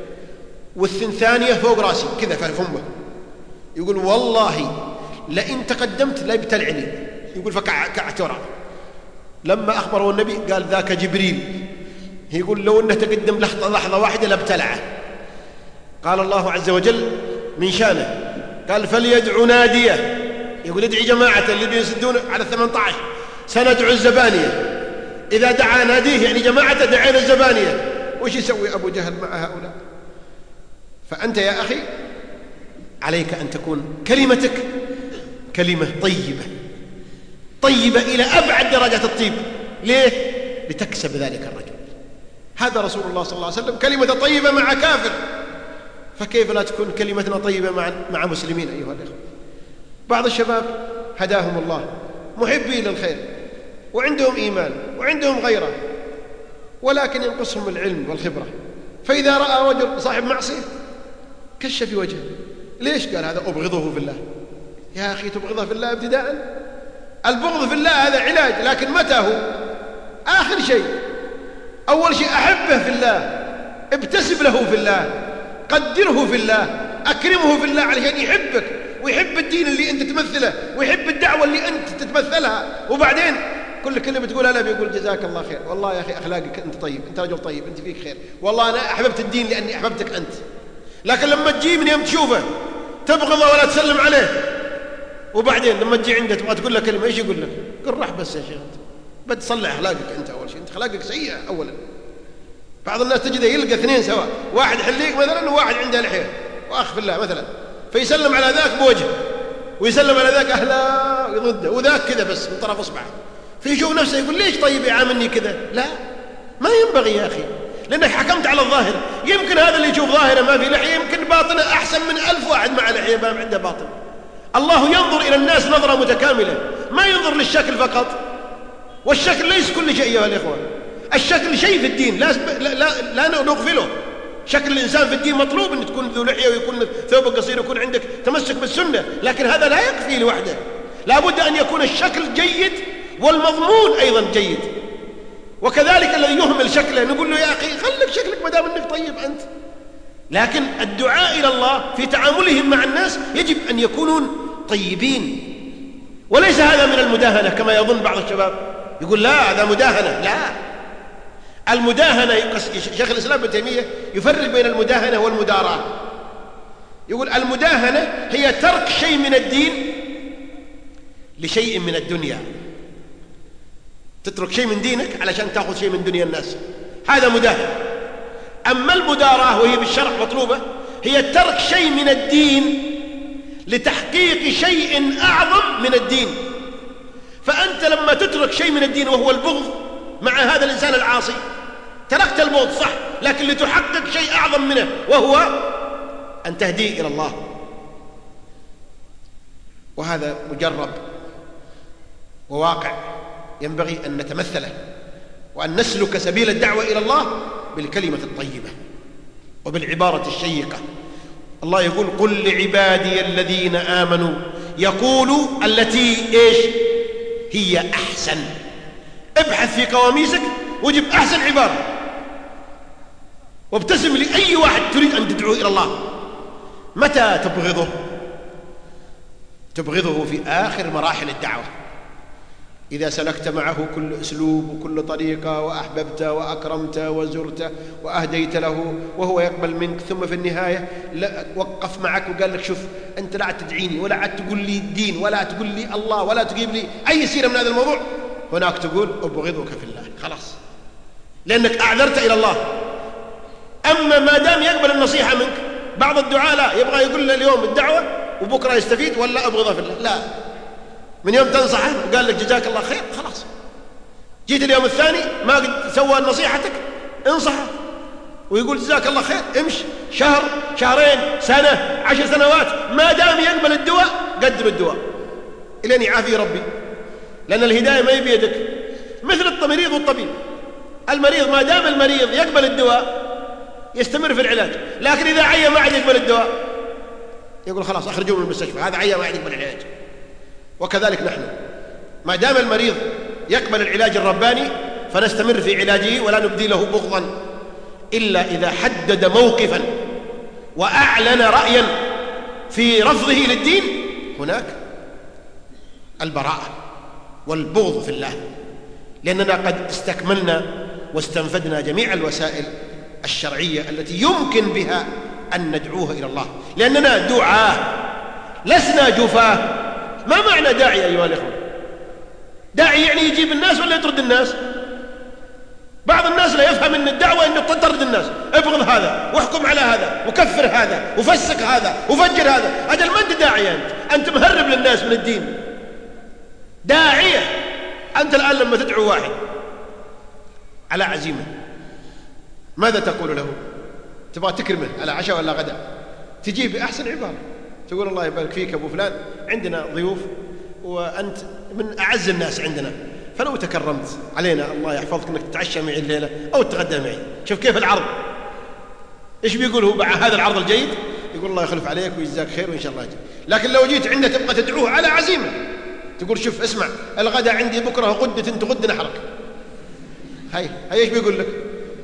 والثانية فوق راسي كذا في فمه. يقول والله لئن تقدمت لا يبتلعني. يقول فكعت وراء. لما أخبره النبي قال ذاك جبريل. يقول لو أنه تقدم لحظة واحدة لابتلعه. قال الله عز وجل من شانه قال فليدعو ناديه. يقول ادعي جماعة اللي يسدون على 18 سندعو الزبانية. إذا دعا ناديه يعني جماعة دعينا الزبانية. وش يسوي أبو جهل مع هؤلاء؟ فأنت يا أخي عليك أن تكون كلمتك كلمة طيبة، طيبة إلى أبعد درجات الطيب. ليه؟ لتكسب ذلك الرجل. هذا رسول الله صلى الله عليه وسلم كلمة طيبة مع كافر، فكيف لا تكون كلمتنا طيبة مع مسلمين أيها الأخوة؟ بعض الشباب هداهم الله محبين للخير وعندهم إيمان وعندهم غيرة، ولكن ينقصهم العلم والخبرة. فإذا رأى رجل صاحب معصية كش في وجهه. ليش؟ قال هذا أبغضه في الله. يا أخي تبغضه في الله ابتداء؟ البغض في الله هذا علاج، لكن متى هو؟ آخر شيء. أول شيء أحبه في الله، ابتسم له في الله، قدره في الله، أكرمه في الله علشان يحبك ويحب الدين اللي أنت تمثله ويحب الدعوة اللي أنت تتمثلها. وبعدين كل كلمة تقولها له بيقول جزاك الله خير، والله يا أخي أخلاقك أنت طيب، أنت رجل طيب، أنت فيك خير، والله أنا أحببت الدين لأني أحببتك أنت. لكن لما تجي من يوم تشوفه تبغضه ولا تسلم عليه، وبعدين لما تجي عنده تبغى تقول له كلمة ايش يقول لك؟ قل راح بس يا شيخ، بتصلح أخلاقك أنت أول شيء، أنت أخلاقك سيئة أولا. بعض الناس تجده يلقى اثنين سوا، واحد حليق مثلا وواحد عنده لحية وأخ في الله مثلا، فيسلم على ذاك بوجه ويسلم على ذاك أهلا يضده، وذاك كذا بس من طرف أصبعه، فيشوف نفسه يقول ليش طيب يعاملني كذا؟ لا، ما ينبغي يا أخي، لأنك حكمت على الظاهر. يمكن هذا اللي يشوف ظاهره ما في لحية يمكن باطنه أحسن من 1000 واحد مع لحية ما عنده باطن. الله ينظر إلى الناس نظرة متكاملة، ما ينظر للشكل فقط، والشكل ليس كل شيء يا الإخوة. الشكل شيء في الدين لا نغفله. شكل الإنسان في الدين مطلوب أن تكون ذو لحية ويكون ثوبك قصير ويكون عندك تمسك بالسنة، لكن هذا لا يكفي لوحده، لا بد أن يكون الشكل جيد والمضمون أيضا جيد. وكذلك الذي يهمل شكله نقول له يا أخي خلك شكلك ما دام أنك طيب أنت. لكن الدعاء إلى الله في تعاملهم مع الناس يجب أن يكونوا طيبين، وليس هذا من المداهنة كما يظن بعض الشباب، يقول لا هذا مداهنة. لا، المداهنة شيخ الإسلام ابن تيمية يفرق بين المداهنة والمداراة. يقول المداهنة هي ترك شيء من الدين لشيء من الدنيا، تترك شيء من دينك علشان تأخذ شيء من دنيا الناس، هذا مداهنة. أما المداراة وهي بالشرع مطلوبة هي ترك شيء من الدين لتحقيق شيء أعظم من الدين. فأنت لما تترك شيء من الدين وهو البغض مع هذا الإنسان العاصي، تركت البغض صح، لكن لتحقق شيء أعظم منه وهو أن تهديه إلى الله. وهذا مجرب وواقع ينبغي أن نتمثله، وأن نسلك سبيل الدعوة إلى الله بالكلمة الطيبة وبالعبارة الشيقة. الله يقول قل لعبادي الذين آمنوا يقولوا التي إيش هي أحسن. ابحث في قواميسك وجب أحسن عبارة، وابتسم لأي واحد تريد أن تدعو إلى الله. متى تبغضه؟ تبغضه في آخر مراحل الدعوة، إذا سلكت معه كل أسلوب وكل طريقة وأحببته وأكرمته وزرته وأهديت له وهو يقبل منك، ثم في النهاية وقف معك وقال لك شوف أنت لا تدعيني ولا عاد تقول لي الدين ولا تقول لي الله ولا تجيب لي أي سيرة من هذا الموضوع، هناك تقول أبغضك في الله، خلاص، لأنك أعذرت إلى الله. أما ما دام يقبل النصيحة منك، بعض الدعاء لا، يبغى يقول له اليوم الدعوة وبكرة يستفيد ولا أبغضه في الله، لا، من يوم تنصحه وقال لك جزاك الله خير خلاص، جيت اليوم الثاني ما قد سوى نصيحتك انصحه ويقول جزاك الله خير، امشي شهر شهرين سنة 10 سنوات، ما دام يقبل الدواء قدم الدواء إلين يعافي ربي، لأن الهداية ما بيدك. مثل المريض والطبيب، المريض ما دام المريض يقبل الدواء يستمر في العلاج، لكن إذا عيا ما عاد يقبل الدواء يقول خلاص أخرجوه من المستشفى، هذا عيا ما عاد يقبل العلاج. وكذلك نحن ما دام المريض يقبل العلاج الرباني فنستمر في علاجه ولا نبدي له بغضا، إلا إذا حدد موقفا وأعلن رأيا في رفضه للدين، هناك البراءة والبغض في الله، لأننا قد استكملنا واستنفدنا جميع الوسائل الشرعية التي يمكن بها أن ندعوه إلى الله، لأننا دعاة لسنا جفاه. ما معنى داعي أيها الإخوة؟ داعي يعني يجيب الناس ولا يطرد الناس؟ بعض الناس لا يفهم أن الدعوة أن تطرد الناس، ابغض هذا واحكم على هذا وكفر هذا وفسق هذا وفجر هذا، أجل ما أنت داعية، أنت مهرب للناس من الدين. داعية أنت الآن لما تدعو واحد على عزيمة ماذا تقول له؟ تبغى تكرمه على عشاء ولا غدا، تجيب بأحسن عبارة، تقول الله يبارك فيك أبو فلان، عندنا ضيوف وأنت من أعز الناس عندنا، فلو تكرمت علينا الله يحفظك أنك تتعشى معي الليلة أو تتغدى معي. شوف كيف العرض، إيش بيقول هو مع هذا العرض الجيد؟ يقول الله يخلف عليك ويجزاك خير وإن شاء الله أجل. لكن لو جيت عنده تبغى تدعوه على عزيمة، تقول شوف اسمع الغدا عندي بكرة غدة تغد نحرك، هاي إيش بيقول لك؟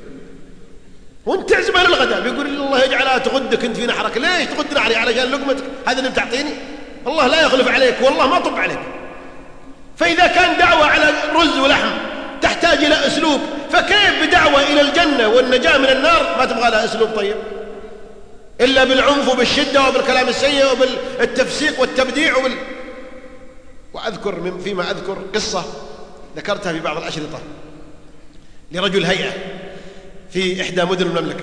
وانت تعزمه للغداء بيقول الله يجعلها تغدك انت في نحرك، ليش تغد نحري علشان لقمتك هذا اللي بتعطيني؟ الله لا يخلف عليك والله ما طب عليك. فإذا كان دعوة على رز ولحم تحتاج إلى أسلوب، فكيف بدعوة إلى الجنة والنجاة من النار ما تبغى لها أسلوب طيب؟ إلا بالعنف وبالشدة وبالكلام السيء وبالتفسيق والتبديع وأذكر فيما أذكر قصة ذكرتها في بعض الأشرطة لرجل هيئة في إحدى مدن المملكة،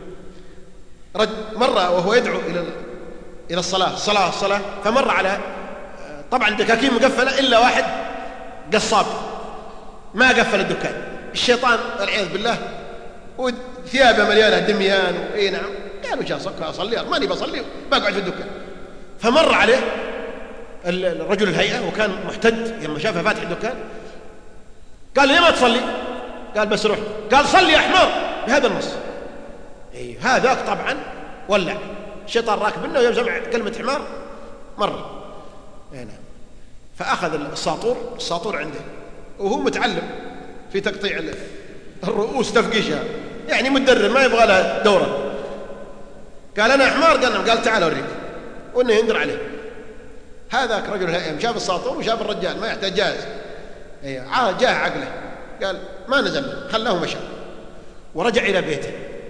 مرة وهو يدعو إلى الصلاة، فمر على طبعا الدكاكين مقفلة إلا واحد قصاب ما قفل الدكان، الشيطان والعياذ بالله وثيابه مليانة دميان وإيه نعم، قالوا جاء أصلي ماني بصلي بقعد في الدكان. فمر عليه الرجل الهيئة وكان محتد، لما شافه فاتح الدكان قال ليه ما تصلي؟ قال بس روح. قال صلي يا حمار، بهذا النص. هذاك طبعا ولع، الشيطان راكب منه ويسمع كلمة حمار مرة. نعم. فأخذ الساطور عنده وهو متعلم في تقطيع الرؤوس تفقيشها، يعني متدرب ما يبغى لها دورة. قال أنا حمار، قال تعال أوريك، وإنه ينذر عليه. هذاك رجل الهيئة شاف الساطور وشاف الرجال ما يحتاج جاهز، جاء عقله قال ما نزل، خلاه مشى ورجع إلى بيته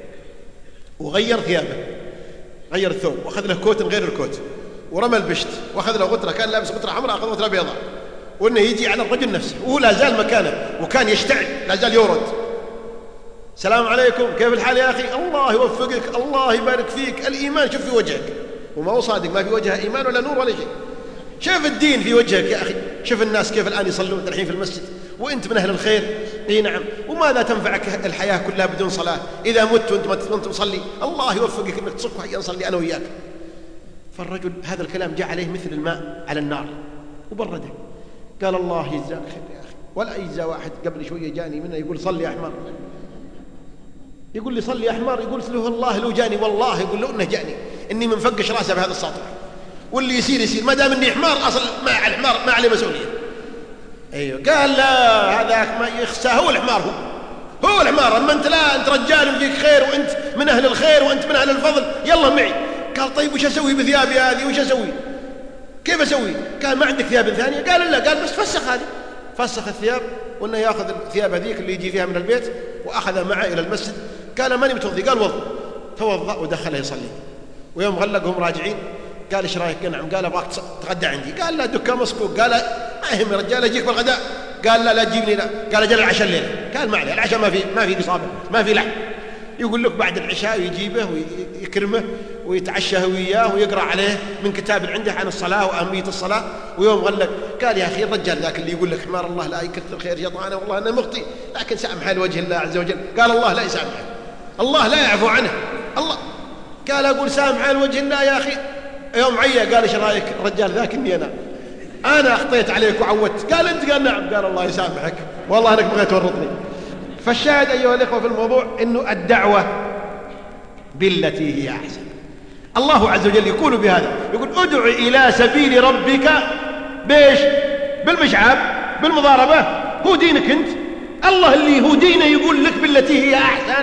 وغير ثيابه، غير الثوب وأخذ له كوت غير الكوت ورمى البشت وأخذ له غترة، كان لابس غترة حمراء أخذ غترة بيضاء، وإنه يجي على الرجل نفسه وهو لا زال مكانه وكان يشتعل لا زال يورد. السلام عليكم، كيف الحال يا أخي؟ الله يوفقك، الله يبارك فيك، الإيمان شوف في وجهك. وما هو صادق، ما في وجهه إيمان ولا نور ولا شيء. شوف الدين في وجهك يا أخي، شوف الناس كيف الآن يصلون الحين في المسجد وأنت من أهل الخير. إيه نعم، وماذا تنفعك الحياة كلها بدون صلاة؟ إذا مت وأنت ما تصلي الله يوفقك أنك تصك وحيا نصلي أنا وياك. فالرجل هذا الكلام جاء عليه مثل الماء على النار وبرده. قال الله يجزاك خير يا أخي، ولا يجزى واحد قبل شوية جاني منه يقول صلي يا حمار، يقول لي صلي يا حمار، يقول له الله لو جاني، والله يقول له إنه جاني إني منفقش راسه بهذا الساطور، واللي يصير ما دام إني حمار أصل ما على الحمار ما عليه مسؤولية. أيوه قال لا، هذاك ما يخسى، هو الحمار، هو الحمار. أما أنت لا، أنت رجال وفيك خير وأنت من أهل الخير وأنت من أهل الفضل، يلا معي. قال طيب وش أسوي بثيابي هذه؟ وش أسوي؟ كيف أسوي؟ قال ما عندك ثياب ثانية؟ قال لا. قال بس فسخ هذه، فسخ الثياب، وأنه يأخذ الثياب هذيك اللي يجي فيها من البيت وأخذها معه إلى المسجد. قال ماني متوضي، قال وضع، توضأ ودخله يصلي. ويوم غلقهم راجعين قال ايش رايك؟ نعم. قال ابغاك تتغدى عندي. قال لا دكان مسكوك. قال ما يهم يا رجال اجيك بالغداء. قال لا تجيبني لا. قال اجل العشاء الليله. قال ما عليه، العشاء ما في قصابه، ما في لحم. يقول لك بعد العشاء يجيبه ويكرمه ويتعشى وياه ويقرا عليه من كتاب عنده عن الصلاه واهميه الصلاه. ويوم غلق قال يا اخي الرجال ذاك اللي يقول لك حمار الله لا يكثر خير شيطانه والله انه مخطئ لكن سامحه لوجه الله عز وجل. قال الله لا يسامحه، الله لا يعفو عنه. الله قال اقول سامحه لوجه الله يا اخي. يوم عيا قال ايش رايك؟ الرجال ذاك اني انا اخطيت عليك وعودت. قال انت؟ قال نعم. قال الله يسامحك والله انك بغيت تورطني. فالشاهد ايها الاخوه في الموضوع انه الدعوه بالتي هي احسن. الله عز وجل يقول بهذا، يقول ادع الى سبيل ربك بايش؟ بالمشعاب، بالمضاربه. هو دينك انت، الله اللي هو دينه يقول لك بالتي هي احسن.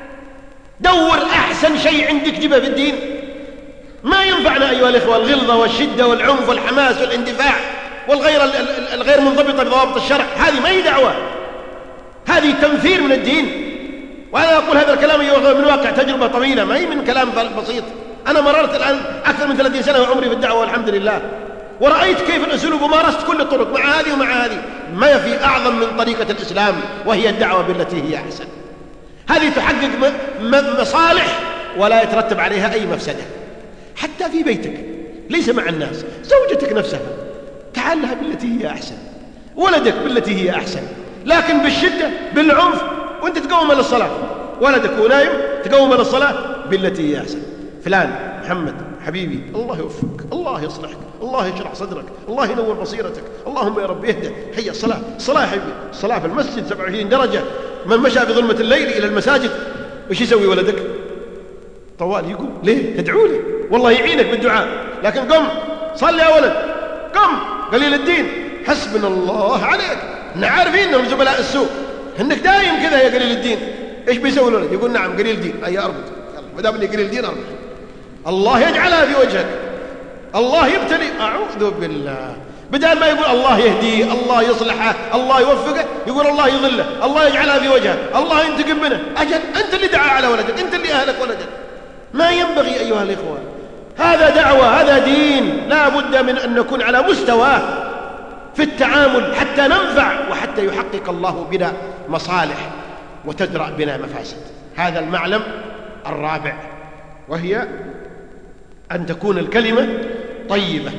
دور احسن شيء عندك جبه في الدين. ما ينفعنا أيها الإخوة الغلظة والشدة والعنف والحماس والاندفاع والغير منضبطة بضوابط الشرع. هذه ما هي دعوة، هذه تنفير من الدين. وأنا أقول هذا الكلام من واقع تجربة طويلة، ما هي من كلام بسيط. أنا مررت الآن أكثر من 30 سنة وعمري في الدعوة والحمد لله، ورأيت كيف الأسلوب ومارست كل الطرق مع هذه ومع هذه. ما في أعظم من طريقة الإسلام وهي الدعوة بالتي هي أحسن. هذه تحقق مصالح ولا يترتب عليها أي مفسدة، حتى في بيتك ليس مع الناس. زوجتك نفسها تعال لها بالتي هي أحسن، ولدك بالتي هي أحسن. لكن بالشدة بالعنف وانت تقوم للصلاة، ولدك ونايم تقوم للصلاة بالتي هي أحسن. فلان محمد حبيبي الله يوفقك، الله يصلحك، الله يشرح صدرك، الله ينور بصيرتك، اللهم يا رب يهدى. هي الصلاة، الصلاة حبيبي، الصلاة في المسجد 27 درجة. من مشى في ظلمة الليل إلى المساجد وش يسوي ولدك؟ طوال يقول ليه؟ تدعو له والله يعينك بالدعاء. لكن قم صلي يا ولد، قم قليل الدين، حسبنا الله عليك. احنا عارفين انهم زبلاء السوء، انك دايم كذا يا قليل الدين. ايش بيسوي الولد؟ يقول نعم قليل الدين. اي اربط، ما دام اني قليل الدين اربط. الله يجعلها في وجهك، الله يبتلي. اعوذ بالله. بدل ما يقول الله يهديه، الله يصلحه، الله يوفقه، يقول الله يضله، الله يجعلها في وجهه، الله ينتقم منه. اجل انت اللي دعا على ولدك، انت اللي اهلك ولدك. ما ينبغي أيها الإخوة. هذا دعوة، هذا دين، لا بد من أن نكون على مستوى في التعامل حتى ننفع وحتى يحقق الله بنا مصالح وتدرأ بنا مفاسد. هذا المعلم الرابع، وهي أن تكون الكلمة طيبة.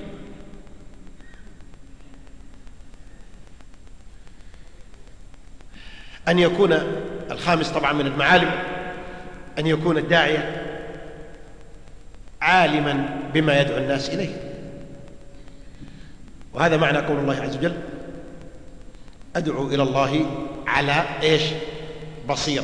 أن يكون الخامس طبعا من المعالم أن يكون الداعية عالما بما يدعو الناس إليه. وهذا معنى قول الله عز وجل أدعو إلى الله على إيش؟ بصيرة.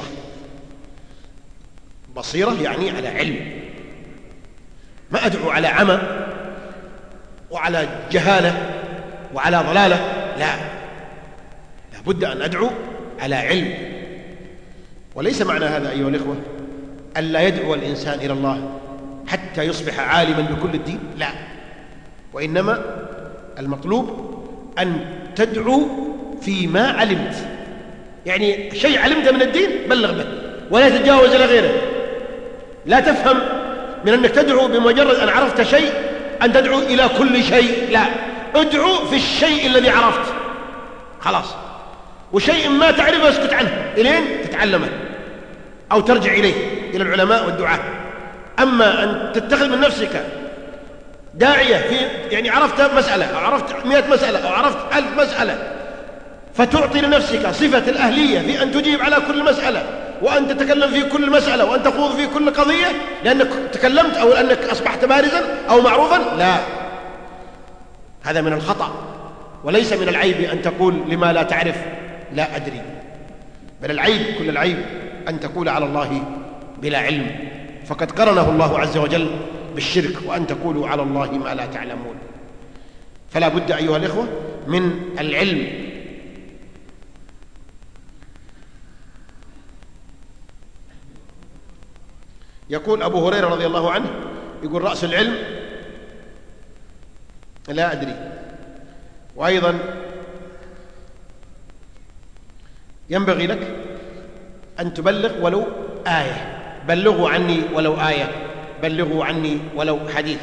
بصيرة يعني على علم، ما أدعو على عمى وعلى جهالة وعلى ضلالة، لا، لابد أن أدعو على علم. وليس معنى هذا أيها الإخوة ألا يدعو الإنسان إلى الله حتى يصبح عالما بكل الدين، لا، وإنما المطلوب أن تدعو فيما علمت. يعني شيء علمت من الدين بلغ به ولا تتجاوز إلى غيره. لا تفهم من أنك تدعو بمجرد أن عرفت شيء أن تدعو إلى كل شيء، لا، ادعو في الشيء الذي عرفت خلاص، وشيء ما تعرفه اسكت عنه إلين تتعلمه أو ترجع إليه إلى العلماء والدعاة. أما أن تتخذ من نفسك داعية في يعني عرفت مسألة أو عرفت 100 مسألة أو عرفت 1000 مسألة، فتعطي لنفسك صفة الأهلية في أن تجيب على كل مسألة وأن تتكلم في كل مسألة وأن تخوض في كل قضية لأنك تكلمت أو لأنك أصبحت بارزا أو معروفا، لا، هذا من الخطأ. وليس من العيب أن تقول لما لا تعرف لا أدري، بل العيب كل العيب أن تقول على الله بلا علم، فقد قرنه الله عز وجل بالشرك، وأن تقولوا على الله ما لا تعلمون. فلا بد أيها الإخوة من العلم. يقول أبو هريرة رضي الله عنه، يقول رأس العلم لا أدري. وأيضا ينبغي لك أن تبلغ ولو آية. بلغوا عني ولو آية، بلغوا عني ولو حديث.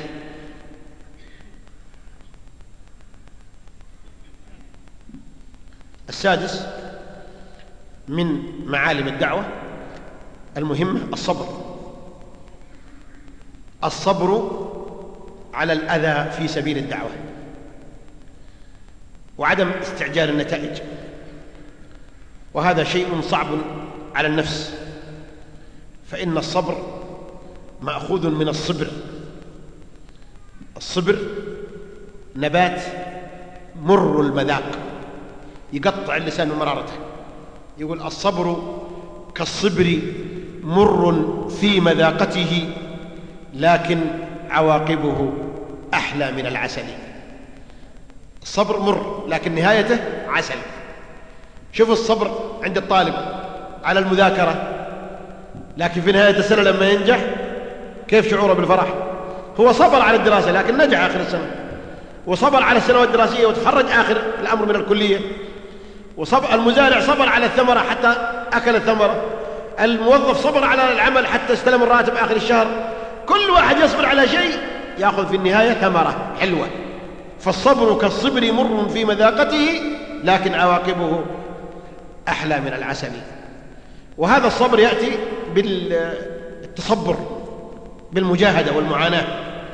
السادس من معالم الدعوة المهمة الصبر. الصبر على الأذى في سبيل الدعوة، وعدم استعجال النتائج، وهذا شيء صعب على النفس، فإن الصبر مأخوذ من الصبر. الصبر نبات مر المذاق، يقطع اللسان من مرارته. يقول الصبر كالصبر مر في مذاقته، لكن عواقبه أحلى من العسل. الصبر مر لكن نهايته عسل. شوف الصبر عند الطالب على المذاكرة، لكن في نهاية السنة لما ينجح كيف شعوره بالفرح؟ هو صبر على الدراسة لكن نجح آخر السنة، وصبر على السنوات الدراسية وتخرج آخر الأمر من الكلية، وصبر المزارع صبر على الثمرة حتى أكل الثمرة، الموظف صبر على العمل حتى استلم الراتب آخر الشهر. كل واحد يصبر على شيء يأخذ في النهاية ثمرة حلوة. فالصبر كالصبر مر في مذاقته، لكن عواقبه أحلى من العسل. وهذا الصبر يأتي بالتصبر، بالمجاهدة والمعاناة.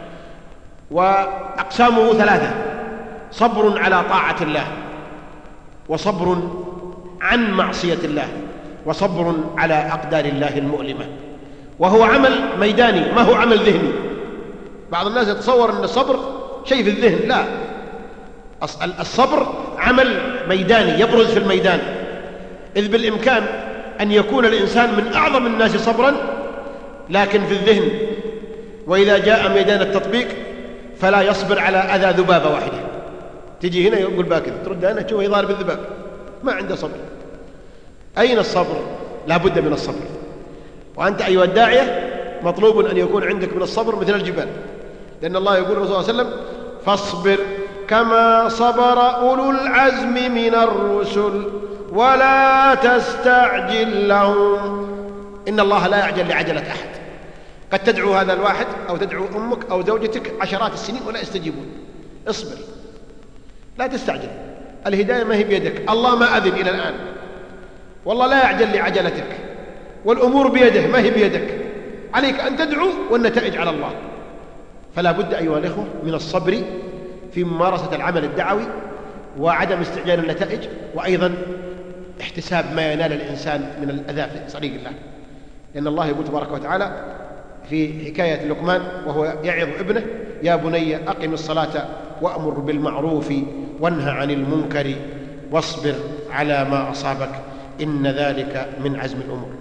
وأقسامه ثلاثة: صبر على طاعة الله، وصبر عن معصية الله، وصبر على أقدار الله المؤلمة. وهو عمل ميداني، ما هو عمل ذهني. بعض الناس يتصور أن الصبر شيء في الذهن، لا، الصبر عمل ميداني يبرز في الميدان، إذ بالإمكان أن يكون الإنسان من أعظم الناس صبرا لكن في الذهن، وإذا جاء ميدان التطبيق فلا يصبر على أذى ذبابة واحدة. تجي هنا يقول باكذا، ترد هنا تشوفه يضارب الذباب، ما عنده صبر. أين الصبر؟ لا بد من الصبر. وأنت أيها الداعية مطلوب أن يكون عندك من الصبر مثل الجبال، لأن الله يقول الرسول صلى الله عليه وسلم: فاصبر كما صبر أولو العزم من الرسل ولا تستعجل لهم. إن الله لا يعجل لعجلة أحد. قد تدعو هذا الواحد أو تدعو أمك أو زوجتك عشرات السنين ولا يستجيبون. اصبر، لا تستعجل، الهداية ما هي بيدك، الله ما أذن إلى الآن، والله لا يعجل لعجلتك، والأمور بيده ما هي بيدك، عليك أن تدعو والنتائج على الله. فلا بد أيها الإخوة من الصبر في ممارسة العمل الدعوي، وعدم استعجال النتائج، وأيضا احتساب ما ينال الإنسان من الأذى في طريق الله. لأن الله يقول تبارك وتعالى في حكاية لقمان وهو يعظ ابنه: يا بني أقم الصلاة وأمر بالمعروف وانهى عن المنكر واصبر على ما أصابك إن ذلك من عزم الأمور.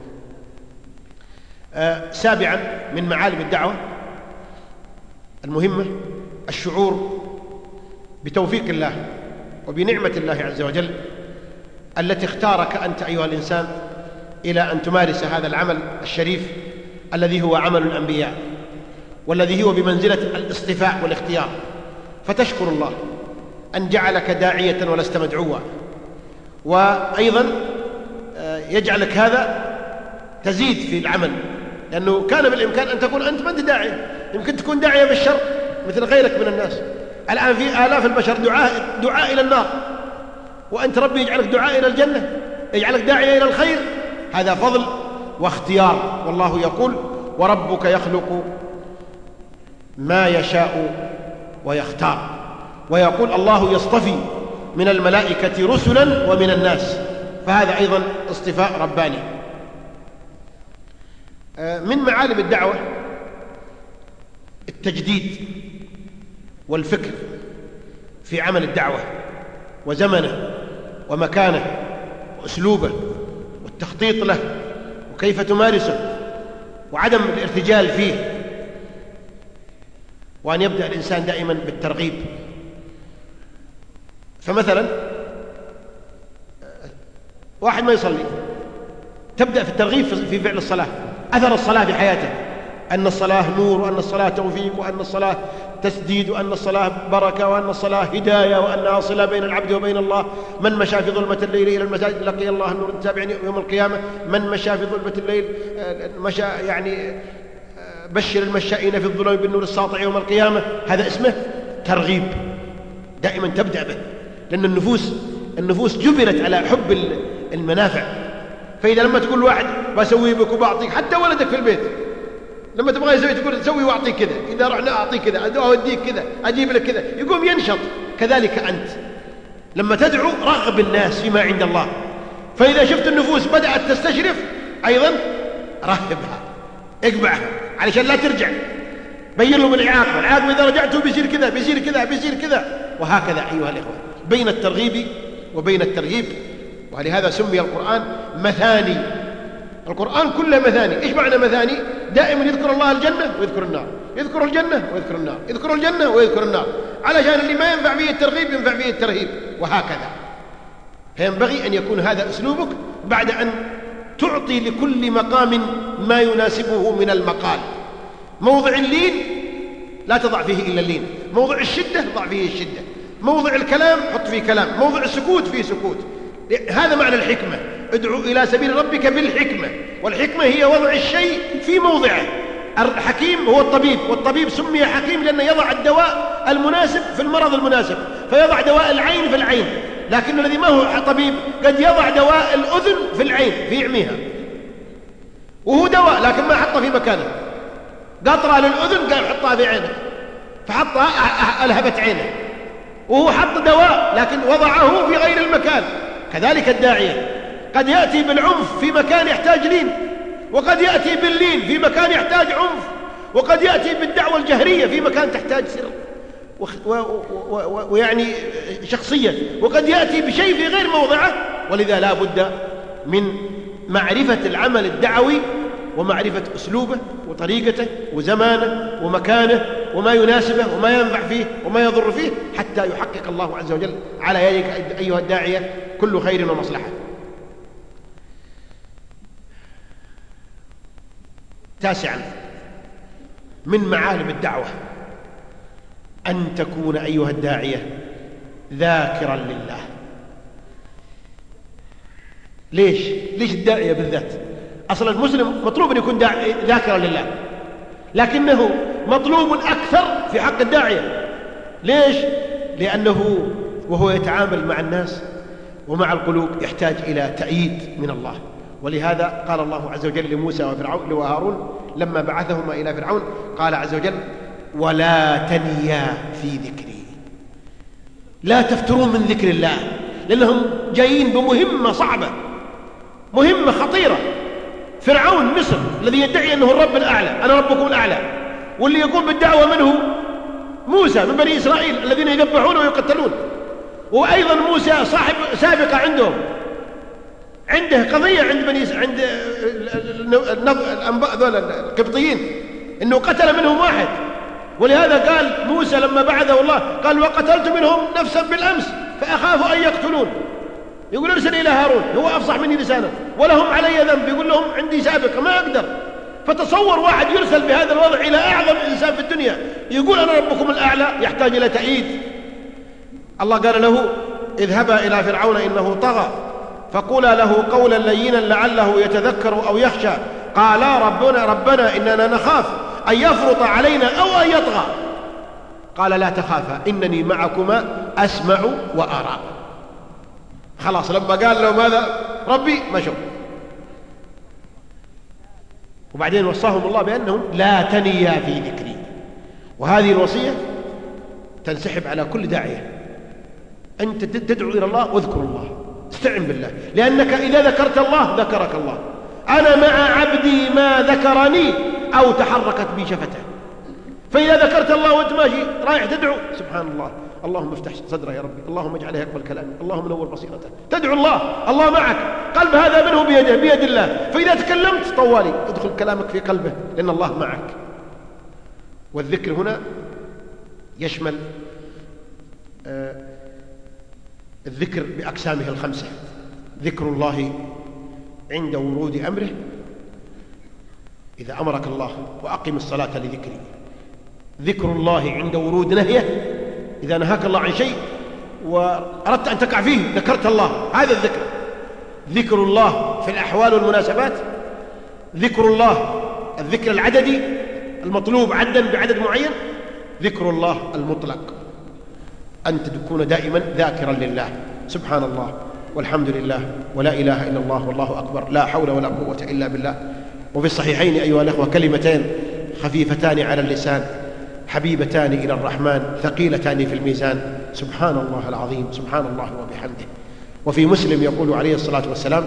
سابعا من معالم الدعوة المهمة الشعور بتوفيق الله وبنعمة الله عز وجل التي اختارك أنت أيها الإنسان إلى أن تمارس هذا العمل الشريف الذي هو عمل الأنبياء، والذي هو بمنزلة الاصطفاء والاختيار. فتشكر الله أن جعلك داعية ولست مدعوا، وأيضا يجعلك هذا تزيد في العمل، لأنه كان بالإمكان أن تكون أنت ما أنت داعية، يمكن تكون داعية بالشر مثل غيرك من الناس. الآن في آلاف البشر دعاء إلى النار، وأنت ربي يجعلك دعاء إلى الجنة، يجعلك داعية إلى الخير. هذا فضل واختيار. والله يقول: وربك يخلق ما يشاء ويختار. ويقول: الله يصطفي من الملائكة رسلا ومن الناس. فهذا أيضا اصطفاء رباني. من معالم الدعوة التجديد والفكر في عمل الدعوة، وزمنه ومكانه وأسلوبه والتخطيط له وكيف تمارسه، وعدم الارتجال فيه، وأن يبدأ الإنسان دائما بالترغيب. فمثلا واحد ما يصلي، تبدأ في الترغيب في فعل الصلاة، أثر الصلاة في حياته، أن الصلاة نور، وأن الصلاة توفيق، وأن الصلاة تسديد، وأن الصلاة بركة، وأن الصلاة هداية، وأنها صلة بين العبد وبين الله. من مشى في ظلمة الليل إلى المساجد لقي الله النور التابع يوم القيامة. من مشى في ظلمة الليل مشى يعني بشر المشائين في الظلم بالنور الساطع يوم القيامة. هذا اسمه ترغيب، دائما تبدأ به، لأن النفوس جبلت على حب المنافع. فإذا لما تقول واحد بسوي بك وبعطيك، حتى ولدك في البيت لما تبغى يسوي تقول سوي واعطيك كذا، إذا رحنا أعطيك كذا، أوديك كذا، أجيب لك كذا، يقوم ينشط. كذلك أنت لما تدعو رغب الناس فيما عند الله. فإذا شفت النفوس بدأت تستشرف أيضا رهبها، اقبعها علشان لا ترجع، بين له بالعاقبة إذا رجعتوا بيصير كذا بيصير كذا بيصير كذا. وهكذا أيها الإخوة بين الترغيب وبين الترهيب. ولهذا سمي القرآن مثاني. القرآن كله مثاني. إيش معنى مثاني؟ دائما يذكر الله الجنة ويذكر النار، يذكر الجنة ويذكر النار، يذكر الجنة ويذكر النار، علشان اللي ما ينفع فيه الترغيب ينفع فيه الترهيب، وهكذا. فينبغي أن يكون هذا أسلوبك بعد أن تعطي لكل مقام ما يناسبه من المقال. موضع اللين لا تضع فيه إلا اللين، موضع الشدة ضع فيه الشدة، موضع الكلام حط فيه كلام، موضع السكوت فيه سكوت. هذا معنى الحكمة. ادعو إلى سبيل ربك بالحكمة، والحكمة هي وضع الشيء في موضعه. الحكيم هو الطبيب، والطبيب سمي حكيم لأنه يضع الدواء المناسب في المرض المناسب، فيضع دواء العين في العين. لكن الذي ما هو طبيب قد يضع دواء الأذن في العين فيعميها، وهو دواء لكن ما حطه في مكانه. قطرة للأذن قال حطها في عينك، فحطها ألهبت عينه، وهو حط دواء لكن وضعه في غير المكان. كذلك الداعية قد يأتي بالعنف في مكان يحتاج لين، وقد يأتي باللين في مكان يحتاج عنف، وقد يأتي بالدعوة الجهرية في مكان تحتاج سر ويعني شخصية، وقد يأتي بشيء في غير موضعه. ولذا لا بد من معرفة العمل الدعوي، ومعرفة أسلوبه وطريقته وزمانه ومكانه وما يناسبه وما ينفع فيه وما يضر فيه، حتى يحقق الله عز وجل على يديك أيها الداعية كل خير ومصلحة. تاسعا من معالم الدعوة أن تكون أيها الداعية ذاكرا لله. ليش الداعية بالذات؟ أصلا المسلم مطلوب أن يكون ذاكرا لله، لكنه مطلوب أكثر في حق الداعية. ليش؟ لأنه وهو يتعامل مع الناس ومع القلوب يحتاج إلى تأييد من الله. ولهذا قال الله عز وجل لموسى وهارون لما بعثهما إلى فرعون، قال عز وجل: ولا تنيا في ذكري. لا تفترون من ذكر الله، لأنهم جايين بمهمة صعبة، مهمة خطيرة. فرعون مصر الذي يدعي أنه الرب الأعلى، أنا ربكم الأعلى، واللي يقوم بالدعوة منه موسى من بني إسرائيل الذين يذبحون ويقتلون. وأيضا موسى صاحب سابقة عنده قضية عند الأنباء ذول القبطيين إنه قتل منهم واحد. ولهذا قال موسى لما بعثه الله قال: وقتلت منهم نفسا بالأمس فأخاف أن يقتلون. يقول: ارسل إلى هارون، هو أفصح مني لسانا، ولهم علي ذنب، يقول لهم عندي سابقة ما أقدر. فتصور واحد يرسل بهذا الوضع إلى أعظم إنسان في الدنيا يقول: أنا ربكم الأعلى، يحتاج إلى تأييد. الله قال له: اذهبا إلى فرعون إنه طغى فقولا له قولا لينا لعله يتذكر أو يخشى. قالا ربنا إننا نخاف أن يفرط علينا أو أن يطغى. قال: لا تخافا إنني معكما أسمع وأرى. خلاص لما قال له ماذا ربي مشوا. وبعدين وصاهم الله بأنهم لا تنيا في ذكري. وهذه الوصية تنسحب على كل داعية. أنت تدعو إلى الله واذكر الله، استعن بالله، لأنك إذا ذكرت الله ذكرك الله. أنا مع عبدي ما ذكرني أو تحركت بي شفته. فإذا ذكرت الله وأنت ماشي رايح تدعو، سبحان الله، اللهم افتح صدره يا ربي، اللهم اجعله يقبل كلامي، اللهم نور بصيرته. تدعو الله معك، قلب هذا منه بيد الله. فإذا تكلمت طوالي ادخل كلامك في قلبه لأن الله معك. والذكر هنا يشمل الذكر بأقسامه الخمسة: ذكر الله عند ورود أمره، إذا أمرك الله وأقم الصلاة لذكري، ذكر الله عند ورود نهيه، إذا نهاك الله عن شيء وأردت أن تقع فيه ذكرت الله، هذا الذكر. ذكر الله في الأحوال والمناسبات، ذكر الله الذكر العددي المطلوب عدا بعدد معين، ذكر الله المطلق أن تكون دائما ذاكرا لله، سبحان الله والحمد لله ولا إله إلا الله والله أكبر، لا حول ولا قوة إلا بالله. وفي الصحيحين أيها الأخوة كلمتين خفيفتان على اللسان حبيبتان إلى الرحمن ثقيلتان في الميزان، سبحان الله العظيم، سبحان الله وبحمده. وفي مسلم يقول عليه الصلاة والسلام: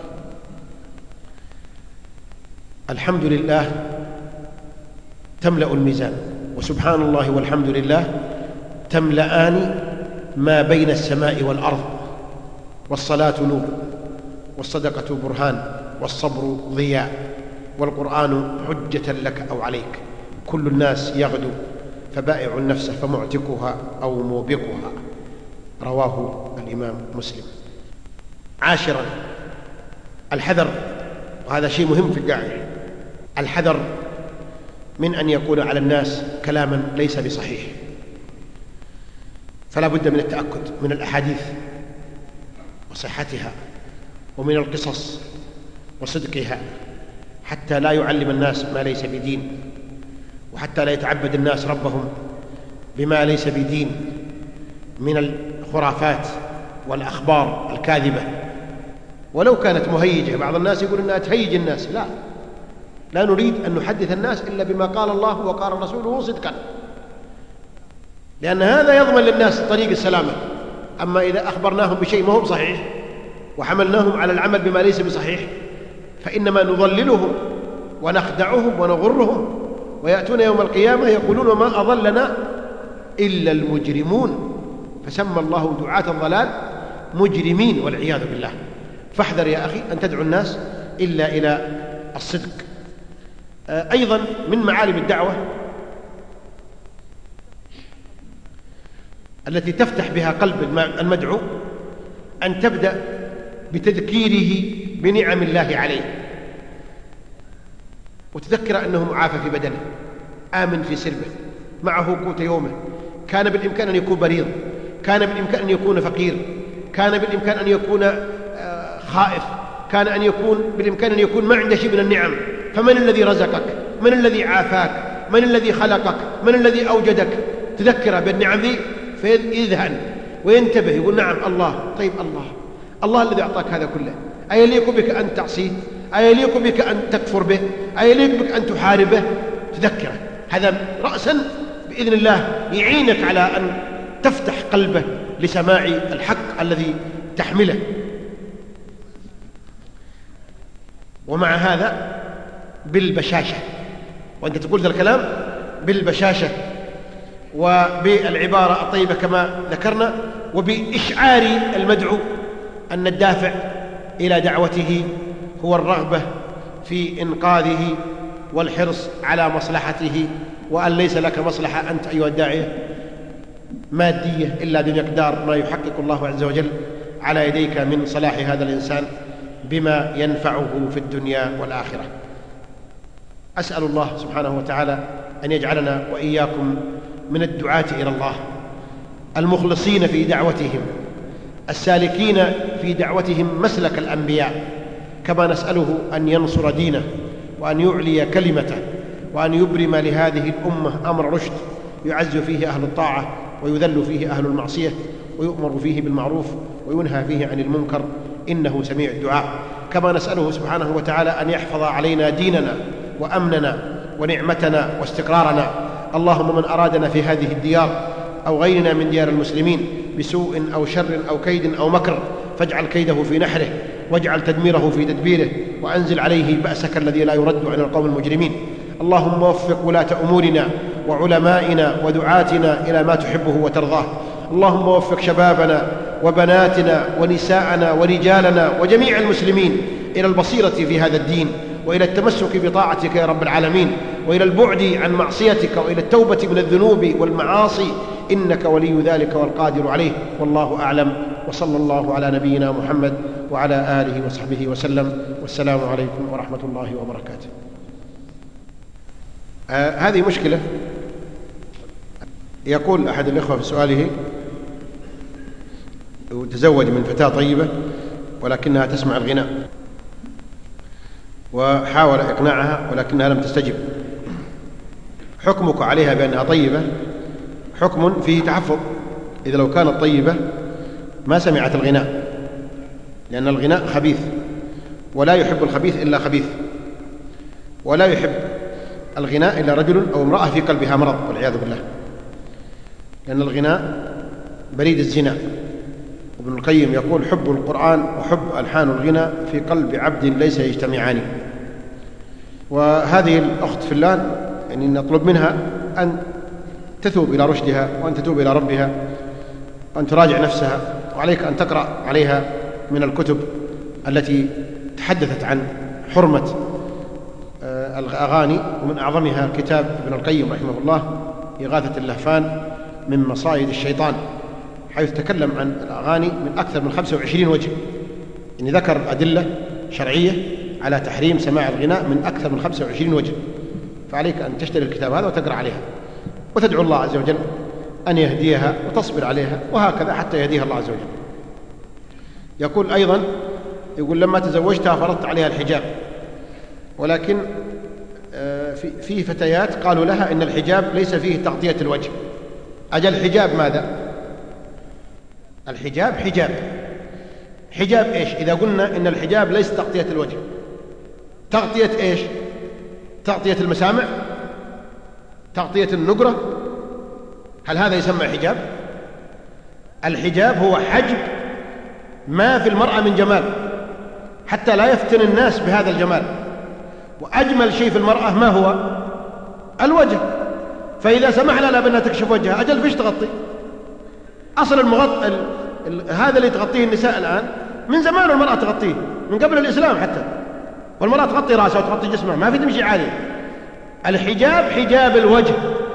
الحمد لله تملأ الميزان، وسبحان الله والحمد لله تملأان ما بين السماء والأرض، والصلاة نور، والصدقة برهان، والصبر ضياء، والقرآن حجة لك أو عليك. كل الناس يغدو فبائع النفس فمعتقها أو موبقها. رواه الإمام مسلم. عاشرا، الحذر، وهذا شيء مهم في الداعية، الحذر من أن يقول على الناس كلاما ليس بصحيح، فلا بد من التأكد من الأحاديث وصحتها ومن القصص وصدقها، حتى لا يعلم الناس ما ليس بدين، وحتى لا يتعبد الناس ربهم بما ليس بدين من الخرافات والأخبار الكاذبة، ولو كانت مهيجة. بعض الناس يقول أنها تهيج الناس، لا نريد أن نحدث الناس إلا بما قال الله وقال رسوله صدقا، لأن هذا يضمن للناس طريق السلامة. أما إذا أخبرناهم بشيء ما هو صحيح وحملناهم على العمل بما ليس بصحيح فإنما نضللهم ونخدعهم ونغرهم، ويأتون يوم القيامة يقولون ما أضلنا إلا المجرمون، فسمى الله دعاة الضلال مجرمين والعياذ بالله. فاحذر يا أخي أن تدعو الناس إلا إلى الصدق. أيضا من معالم الدعوة التي تفتح بها قلب المدعو أن تبدأ بتذكيره بنعم الله عليه، وتذكر أنه معافى في بدنه، آمن في سربه، معه قوت يومه، كان بالإمكان أن يكون مريض، كان بالإمكان أن يكون فقير، كان بالإمكان أن يكون خائف، كان أن يكون بالإمكان أن يكون ما عنده شيء من النعم. فمن الذي رزقك؟ من الذي عافاك؟ من الذي خلقك؟ من الذي أوجدك؟ تذكر بالنعم ذي فيذهن وينتبه، يقول نعم الله. طيب الله الذي أعطاك هذا كله، أيليق بك أن تعصيه؟ أيليق بك أن تكفر به؟ أيليق بك أن تحاربه؟ تذكره. هذا رأسا بإذن الله يعينك على أن تفتح قلبه لسماع الحق الذي تحمله. ومع هذا بالبشاشة، وأنت تقول ذا الكلام بالبشاشة وبالعبارة الطيبة كما ذكرنا، وبإشعار المدعو أن الدافع إلى دعوته هو الرغبة في إنقاذه والحرص على مصلحته، وأن ليس لك مصلحة أنت أيها الداعية مادية إلا بمقدار ما يحقق الله عز وجل على يديك من صلاح هذا الإنسان بما ينفعه في الدنيا والآخرة. أسأل الله سبحانه وتعالى أن يجعلنا وإياكم من الدعاة إلى الله المخلصين في دعوتهم، السالكين في دعوتهم مسلك الأنبياء، كما نسأله أن ينصر دينه وأن يعلي كلمته وأن يبرم لهذه الأمة أمر رشد يعز فيه أهل الطاعة ويذل فيه أهل المعصية، ويؤمر فيه بالمعروف وينهى فيه عن المنكر، إنه سميع الدعاء. كما نسأله سبحانه وتعالى أن يحفظ علينا ديننا وأمننا ونعمتنا واستقرارنا. اللهم من أرادنا في هذه الديار أو غيرنا من ديار المسلمين بسوء أو شر أو كيد أو مكر فاجعل كيده في نحره واجعل تدميره في تدبيره، وأنزل عليه بأسك الذي لا يرد عن القوم المجرمين. اللهم وفق ولاة أمورنا وعلمائنا ودعاتنا إلى ما تحبه وترضاه. اللهم وفق شبابنا وبناتنا ونساءنا ورجالنا وجميع المسلمين إلى البصيرة في هذا الدين، وإلى التمسك بطاعتك يا رب العالمين، وإلى البعد عن معصيتك، وإلى التوبة من الذنوب والمعاصي، إنك ولي ذلك والقادر عليه. والله أعلم، وصلى الله على نبينا محمد وعلى آله وصحبه وسلم، والسلام عليكم ورحمة الله وبركاته. هذه مشكلة يقول أحد الإخوة في سؤاله: تزوج من فتاة طيبة ولكنها تسمع الغناء، وحاول إقناعها ولكنها لم تستجب، حكمك عليها بأنها طيبة حكم فيه تحفظ. إذا لو كانت طيبة ما سمعت الغناء، لأن الغناء خبيث، ولا يحب الخبيث إلا خبيث، ولا يحب الغناء إلا رجل أو امرأة في قلبها مرض والعياذ بالله، لأن الغناء بريد الزنا. ابن القيم يقول: حب القرآن وحب ألحان الغنى في قلب عبد ليس يجتمعان. وهذه الأخت في الله يعني نطلب منها أن تثوب إلى رشدها، وأن تتوب إلى ربها، وأن تراجع نفسها، وعليك أن تقرأ عليها من الكتب التي تحدثت عن حرمة الأغاني، ومن أعظمها كتاب ابن القيم رحمه الله إغاثة اللهفان من مصائد الشيطان، حيث تكلم عن الأغاني من أكثر من 25 وجه، يعني ذكر أدلة شرعية على تحريم سماع الغناء من أكثر من 25 وجه. فعليك أن تشتري الكتاب هذا وتقرأ عليها، وتدعو الله عز وجل أن يهديها وتصبر عليها، وهكذا حتى يهديها الله عز وجل. يقول أيضا: لما تزوجتها فرضت عليها الحجاب، ولكن في فتيات قالوا لها إن الحجاب ليس فيه تغطية الوجه. أجل الحجاب ماذا؟ الحجاب حجاب إيش؟ إذا قلنا إن الحجاب ليس تغطية الوجه، تغطية إيش؟ تغطية المسامع، تغطية النقرة، هل هذا يسمى حجاب؟ الحجاب هو حجب ما في المرأة من جمال، حتى لا يفتن الناس بهذا الجمال. وأجمل شيء في المرأة ما هو؟ الوجه. فإذا سمحنا لها بأنها تكشف وجهها، أجل فيش تغطي؟ أصل هذا اللي تغطيه النساء الآن من زمان المرأة تغطيه، من قبل الإسلام حتى، والمرأة تغطي رأسها وتغطي جسمها، ما في تمشي عالية. الحجاب حجاب الوجه،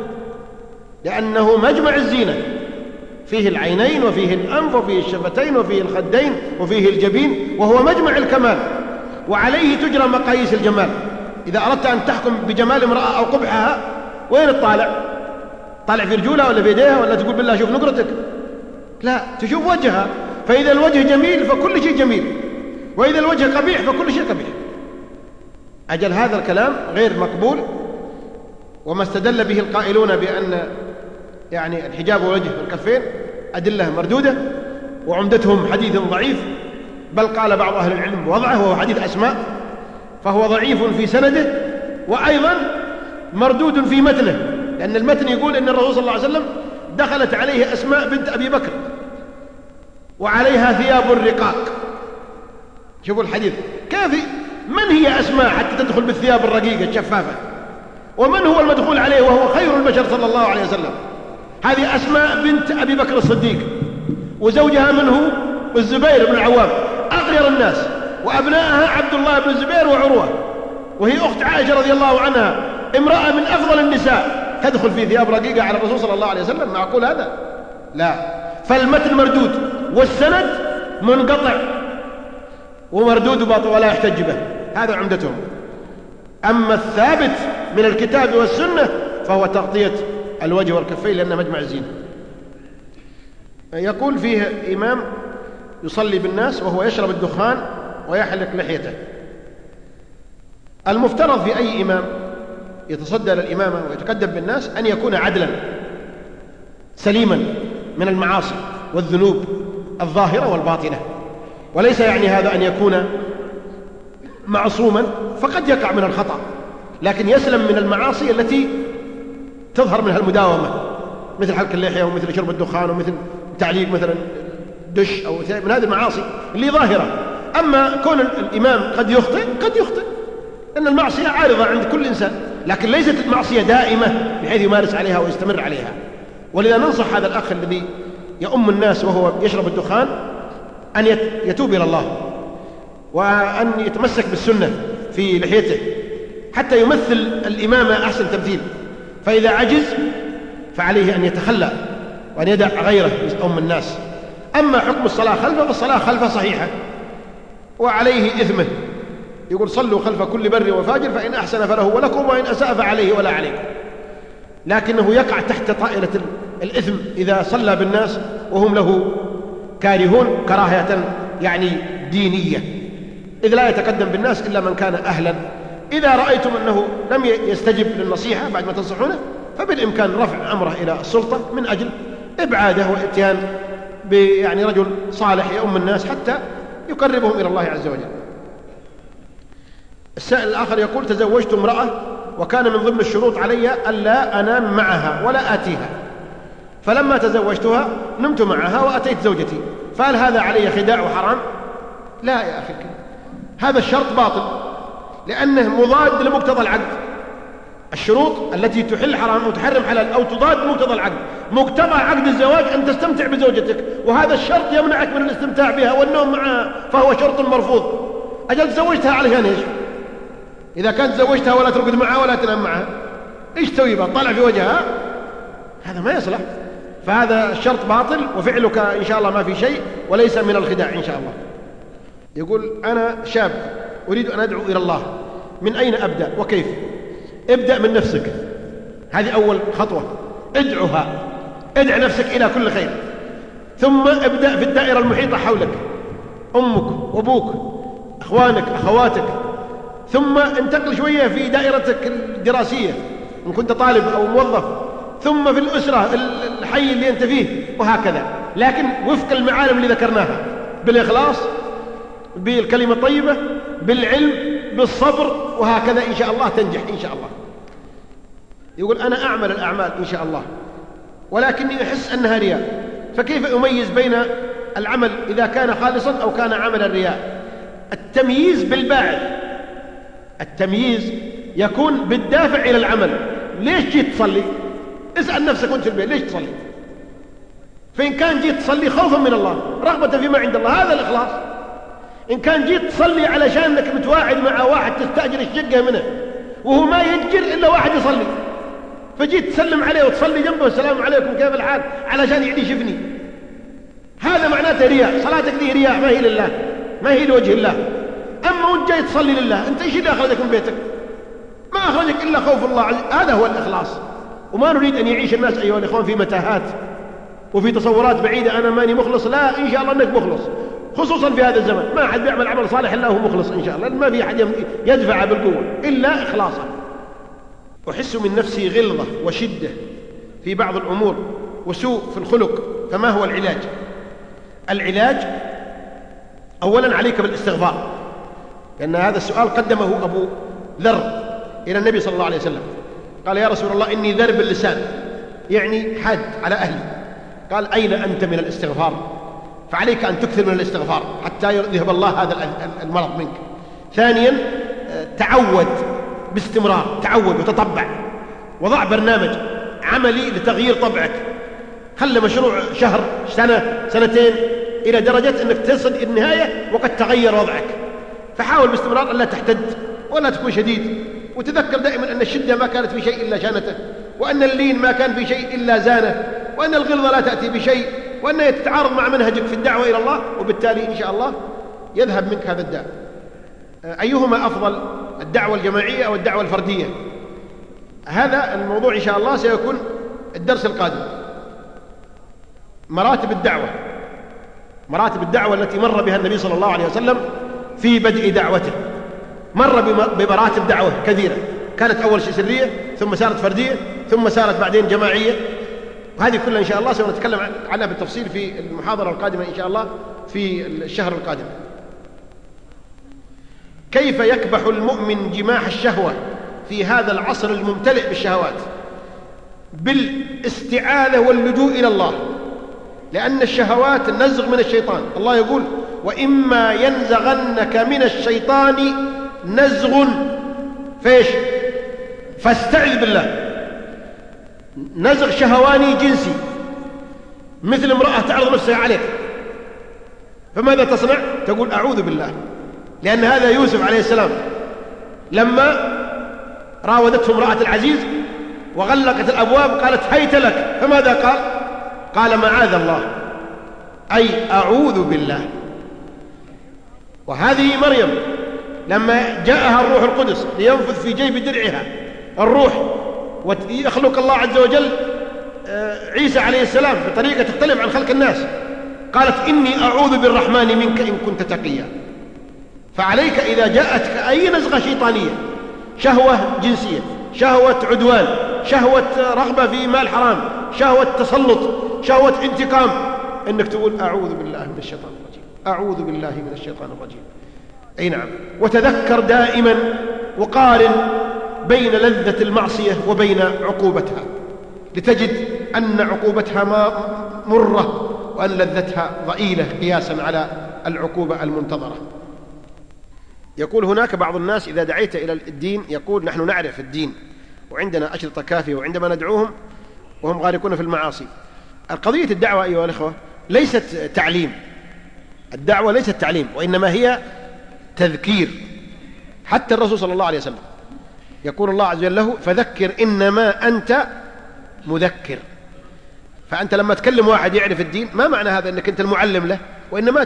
لأنه مجمع الزينة، فيه العينين وفيه الأنف وفيه الشفتين وفيه الخدين وفيه الجبين، وهو مجمع الكمال، وعليه تجرى مقاييس الجمال. إذا أردت أن تحكم بجمال امرأة أو قبحها، وين الطالع؟ طالع في رجولها ولا في يديها، ولا تقول بالله شوف نقرتك؟ لا، تشوف وجهها. فإذا الوجه جميل فكل شيء جميل، وإذا الوجه قبيح فكل شيء قبيح. أجل هذا الكلام غير مقبول، وما استدل به القائلون بأن يعني الحجاب والوجه والكفين أدلة مردودة، وعمدتهم حديث ضعيف، بل قال بعض أهل العلم بوضعه، وهو حديث أسماء، فهو ضعيف في سنده، وأيضا مردود في متنه، لأن المتن يقول إن الرسول صلى الله عليه وسلم دخلت عليه أسماء بنت أبي بكر وعليها ثياب الرقاق. شوفوا الحديث كيف، من هي أسماء حتى تدخل بالثياب الرقيقة الشفافة؟ ومن هو المدخول عليه وهو خير البشر صلى الله عليه وسلم؟ هذه أسماء بنت أبي بكر الصديق، وزوجها من هو؟ الزبير بن العوام، أغير الناس، وأبنائها عبد الله بن الزبير وعروة، وهي أخت عائشة رضي الله عنها، امرأة من أفضل النساء، تدخل في ثياب رقيقة على الرسول صلى الله عليه وسلم؟ معقول هذا؟ لا. فالمتن مردود، والسند منقطع ومردود باطل ولا يحتج به، هذا عمدتهم. أما الثابت من الكتاب والسنة فهو تغطية الوجه والكفين، لأنه مجمع الزينة. يقول فيه إمام يصلي بالناس وهو يشرب الدخان ويحلق لحيته. المفترض في أي إمام يتصدى للإمامة ويتقدم بالناس أن يكون عدلا سليما من المعاصي والذنوب الظاهرة والباطنة، وليس يعني هذا أن يكون معصوما، فقد يقع من الخطأ، لكن يسلم من المعاصي التي تظهر منها المداومة، مثل حلق اللحية ومثل شرب الدخان ومثل تعليق مثلا دش أو من هذه المعاصي اللي ظاهرة. أما كون الإمام قد يخطئ أن المعصية عارضة عند كل إنسان، لكن ليست المعصية دائمة بحيث يمارس عليها ويستمر عليها. ولذا ننصح هذا الأخ الذي يؤم الناس وهو يشرب الدخان أن يتوب إلى الله، وأن يتمسك بالسنة في لحيته حتى يمثل الإمامة أحسن تمثيل. فإذا عجز فعليه أن يتخلى وأن يدع غيره يؤم الناس. أما حكم الصلاة خلفه فالصلاة خلفه صحيحة وعليه إثمه، يقول صلوا خلف كل بر وفاجر فإن أحسن فله ولكم وإن أساء فعليه ولا عليكم، لكنه يقع تحت طائلة الإثم إذا صلى بالناس وهم له كارهون كراهية يعني دينية، إذ لا يتقدم بالناس إلا من كان أهلا. إذا رأيتم أنه لم يستجب للنصيحة بعد ما تنصحونه فبالإمكان رفع أمره إلى السلطة من أجل إبعاده وإتيان يعني رجل صالح يؤم الناس حتى يقربهم إلى الله عز وجل. السائل الآخر يقول: تزوجت امرأة وكان من ضمن الشروط علي ألا أنام معها ولا آتيها، فلما تزوجتها نمت معها وأتيت زوجتي، فهل هذا علي خداع وحرام؟ لا يا أخي، هذا الشرط باطل لأنه مضاد لمقتضى العقد. الشروط التي تحل حرام أو تحرم حلال أو تضاد مقتضى العقد، مقتضى عقد الزواج أن تستمتع بزوجتك، وهذا الشرط يمنعك من الاستمتاع بها والنوم معها، فهو شرط مرفوض. أجل تزوجتها علشان إيش؟ إذا كانت تزوجتها ولا ترقد معها ولا تنام معها، إيش تسوي بها؟ طالع في وجهها؟ هذا ما يصلح. فهذا الشرط باطل، وفعلك إن شاء الله ما في شيء وليس من الخداع إن شاء الله. يقول: أنا شاب أريد أن أدعو إلى الله، من أين أبدأ وكيف؟ ابدأ من نفسك، هذه أول خطوة، ادعها، ادع نفسك إلى كل خير، ثم ابدأ في الدائرة المحيطة حولك، أمك وأبوك، أخوانك، أخواتك، ثم انتقل شوية في دائرتك الدراسية إن كنت طالب أو موظف، ثم في الأسرة الحي اللي أنت فيه، وهكذا، لكن وفق المعالم اللي ذكرناها، بالإخلاص، بالكلمة الطيبة، بالعلم، بالصبر، وهكذا إن شاء الله تنجح إن شاء الله. يقول: أنا أعمل الأعمال إن شاء الله ولكني أحس أنها رياء، فكيف أميز بين العمل إذا كان خالصا أو كان عمل الرياء؟ التمييز بالباعث، التمييز يكون بالدافع إلى العمل. ليش جيت تصلي؟ اسأل نفسك وانت في البيت، ليش تصلي؟ فإن كان جيت تصلي خوفا من الله، رغبة فيما عند الله، هذا الإخلاص. إن كان جيت تصلي علشان أنك متواعد مع واحد تستأجر الشقة منه وهو ما ينجر إلا واحد يصلي، فجيت تسلم عليه وتصلي جنبه السلام عليكم كيف الحال علشان يعني يشوفني، هذا معناته رياء. صلاتك دي رياء، ما هي لله، ما هي لوجه الله. أما وانت جاي تصلي لله، أنت إيش اللي أخرجك من بيتك؟ ما أخرجك إلا خوف الله، هذا هو الإخلاص. وما نريد أن يعيش الناس أيها الإخوان في متاهات وفي تصورات بعيدة، أنا ماني مخلص. لا، إن شاء الله أنك مخلص، خصوصا في هذا الزمن ما أحد بيعمل عمل صالح إلا هو مخلص إن شاء الله، ما في أحد يدفع بالقوة إلا إخلاصا. أحس من نفسي غلظة وشدة في بعض الأمور وسوء في الخلق، فما هو العلاج؟ العلاج أولا عليك بالاستغفار، لأن هذا السؤال قدمه أبو ذر إلى النبي صلى الله عليه وسلم، قال: يا رسول الله إني ذر باللسان، يعني حاد على أهلي. قال: أين أنت من الاستغفار؟ فعليك أن تكثر من الاستغفار حتى يذهب الله هذا المرض منك. ثانيا تعود باستمرار، تعود وتطبع، وضع برنامج عملي لتغيير طبعك، خلي مشروع شهر، سنة، سنتين، إلى درجة أنك تصل النهاية وقد تغير وضعك. فحاول باستمرار ألا تحتد ولا تكون شديد، وتذكر دائما أن الشدة ما كانت في شيء إلا شانته، وأن اللين ما كان في شيء إلا زانه، وأن الغلظة لا تأتي بشيء، وأنها تتعارض مع منهجك في الدعوة إلى الله، وبالتالي إن شاء الله يذهب منك هذا الداء. أيهما أفضل، الدعوة الجماعية أو الدعوة الفردية؟ هذا الموضوع إن شاء الله سيكون الدرس القادم. مراتب الدعوة، مراتب الدعوة التي مر بها النبي صلى الله عليه وسلم في بدء دعوته، مر بمراتب دعوة كثيرة، كانت أول شيء سرية، ثم صارت فردية، ثم صارت بعدين جماعية، وهذه كلها إن شاء الله سنتكلم عنها بالتفصيل في المحاضرة القادمة إن شاء الله في الشهر القادم. كيف يكبح المؤمن جماح الشهوة في هذا العصر الممتلئ بالشهوات؟ بالاستعاذة واللجوء إلى الله، لأن الشهوات نزغ من الشيطان. الله يقول: وإما ينزغنك من الشيطان نزغ فيش فاستعذ بالله. نزغ شهواني جنسي، مثل امرأة تعرض نفسها عليك، فماذا تصنع؟ تقول أعوذ بالله، لأن هذا يوسف عليه السلام لما راودته امرأة العزيز وغلقت الأبواب قالت هيت لك، فماذا قال؟ قال معاذ الله، أي أعوذ بالله. وهذه مريم لما جاءها الروح القدس لينفذ في جيب درعها الروح ويخلق الله عز وجل عيسى عليه السلام بطريقة تختلف عن خلق الناس، قالت إني أعوذ بالرحمن منك إن كنت تقيا. فعليك إذا جاءتك أي نزغة شيطانية، شهوة جنسية، شهوة عدوان، شهوة رغبة في مال حرام، شهوة تسلط، شهوة انتقام، إنك تقول أعوذ بالله من الشيطان الرجيم، أعوذ بالله من الشيطان الرجيم. أي نعم. وتذكر دائما وقارن بين لذة المعصية وبين عقوبتها، لتجد أن عقوبتها مرة وأن لذتها ضئيلة قياسا على العقوبة المنتظرة. يقول هناك بعض الناس إذا دعيت إلى الدين يقول نحن نعرف الدين وعندنا أشرطة كافية، وعندما ندعوهم وهم غارقون في المعاصي. القضية الدعوة أيها الأخوة ليست تعليم، الدعوة ليست تعليم، وإنما هي تذكير. حتى الرسول صلى الله عليه وسلم يقول الله عز وجل له فذكر إنما أنت مذكر. فأنت لما تكلم واحد يعرف الدين ما معنى هذا أنك أنت المعلم له، وإنما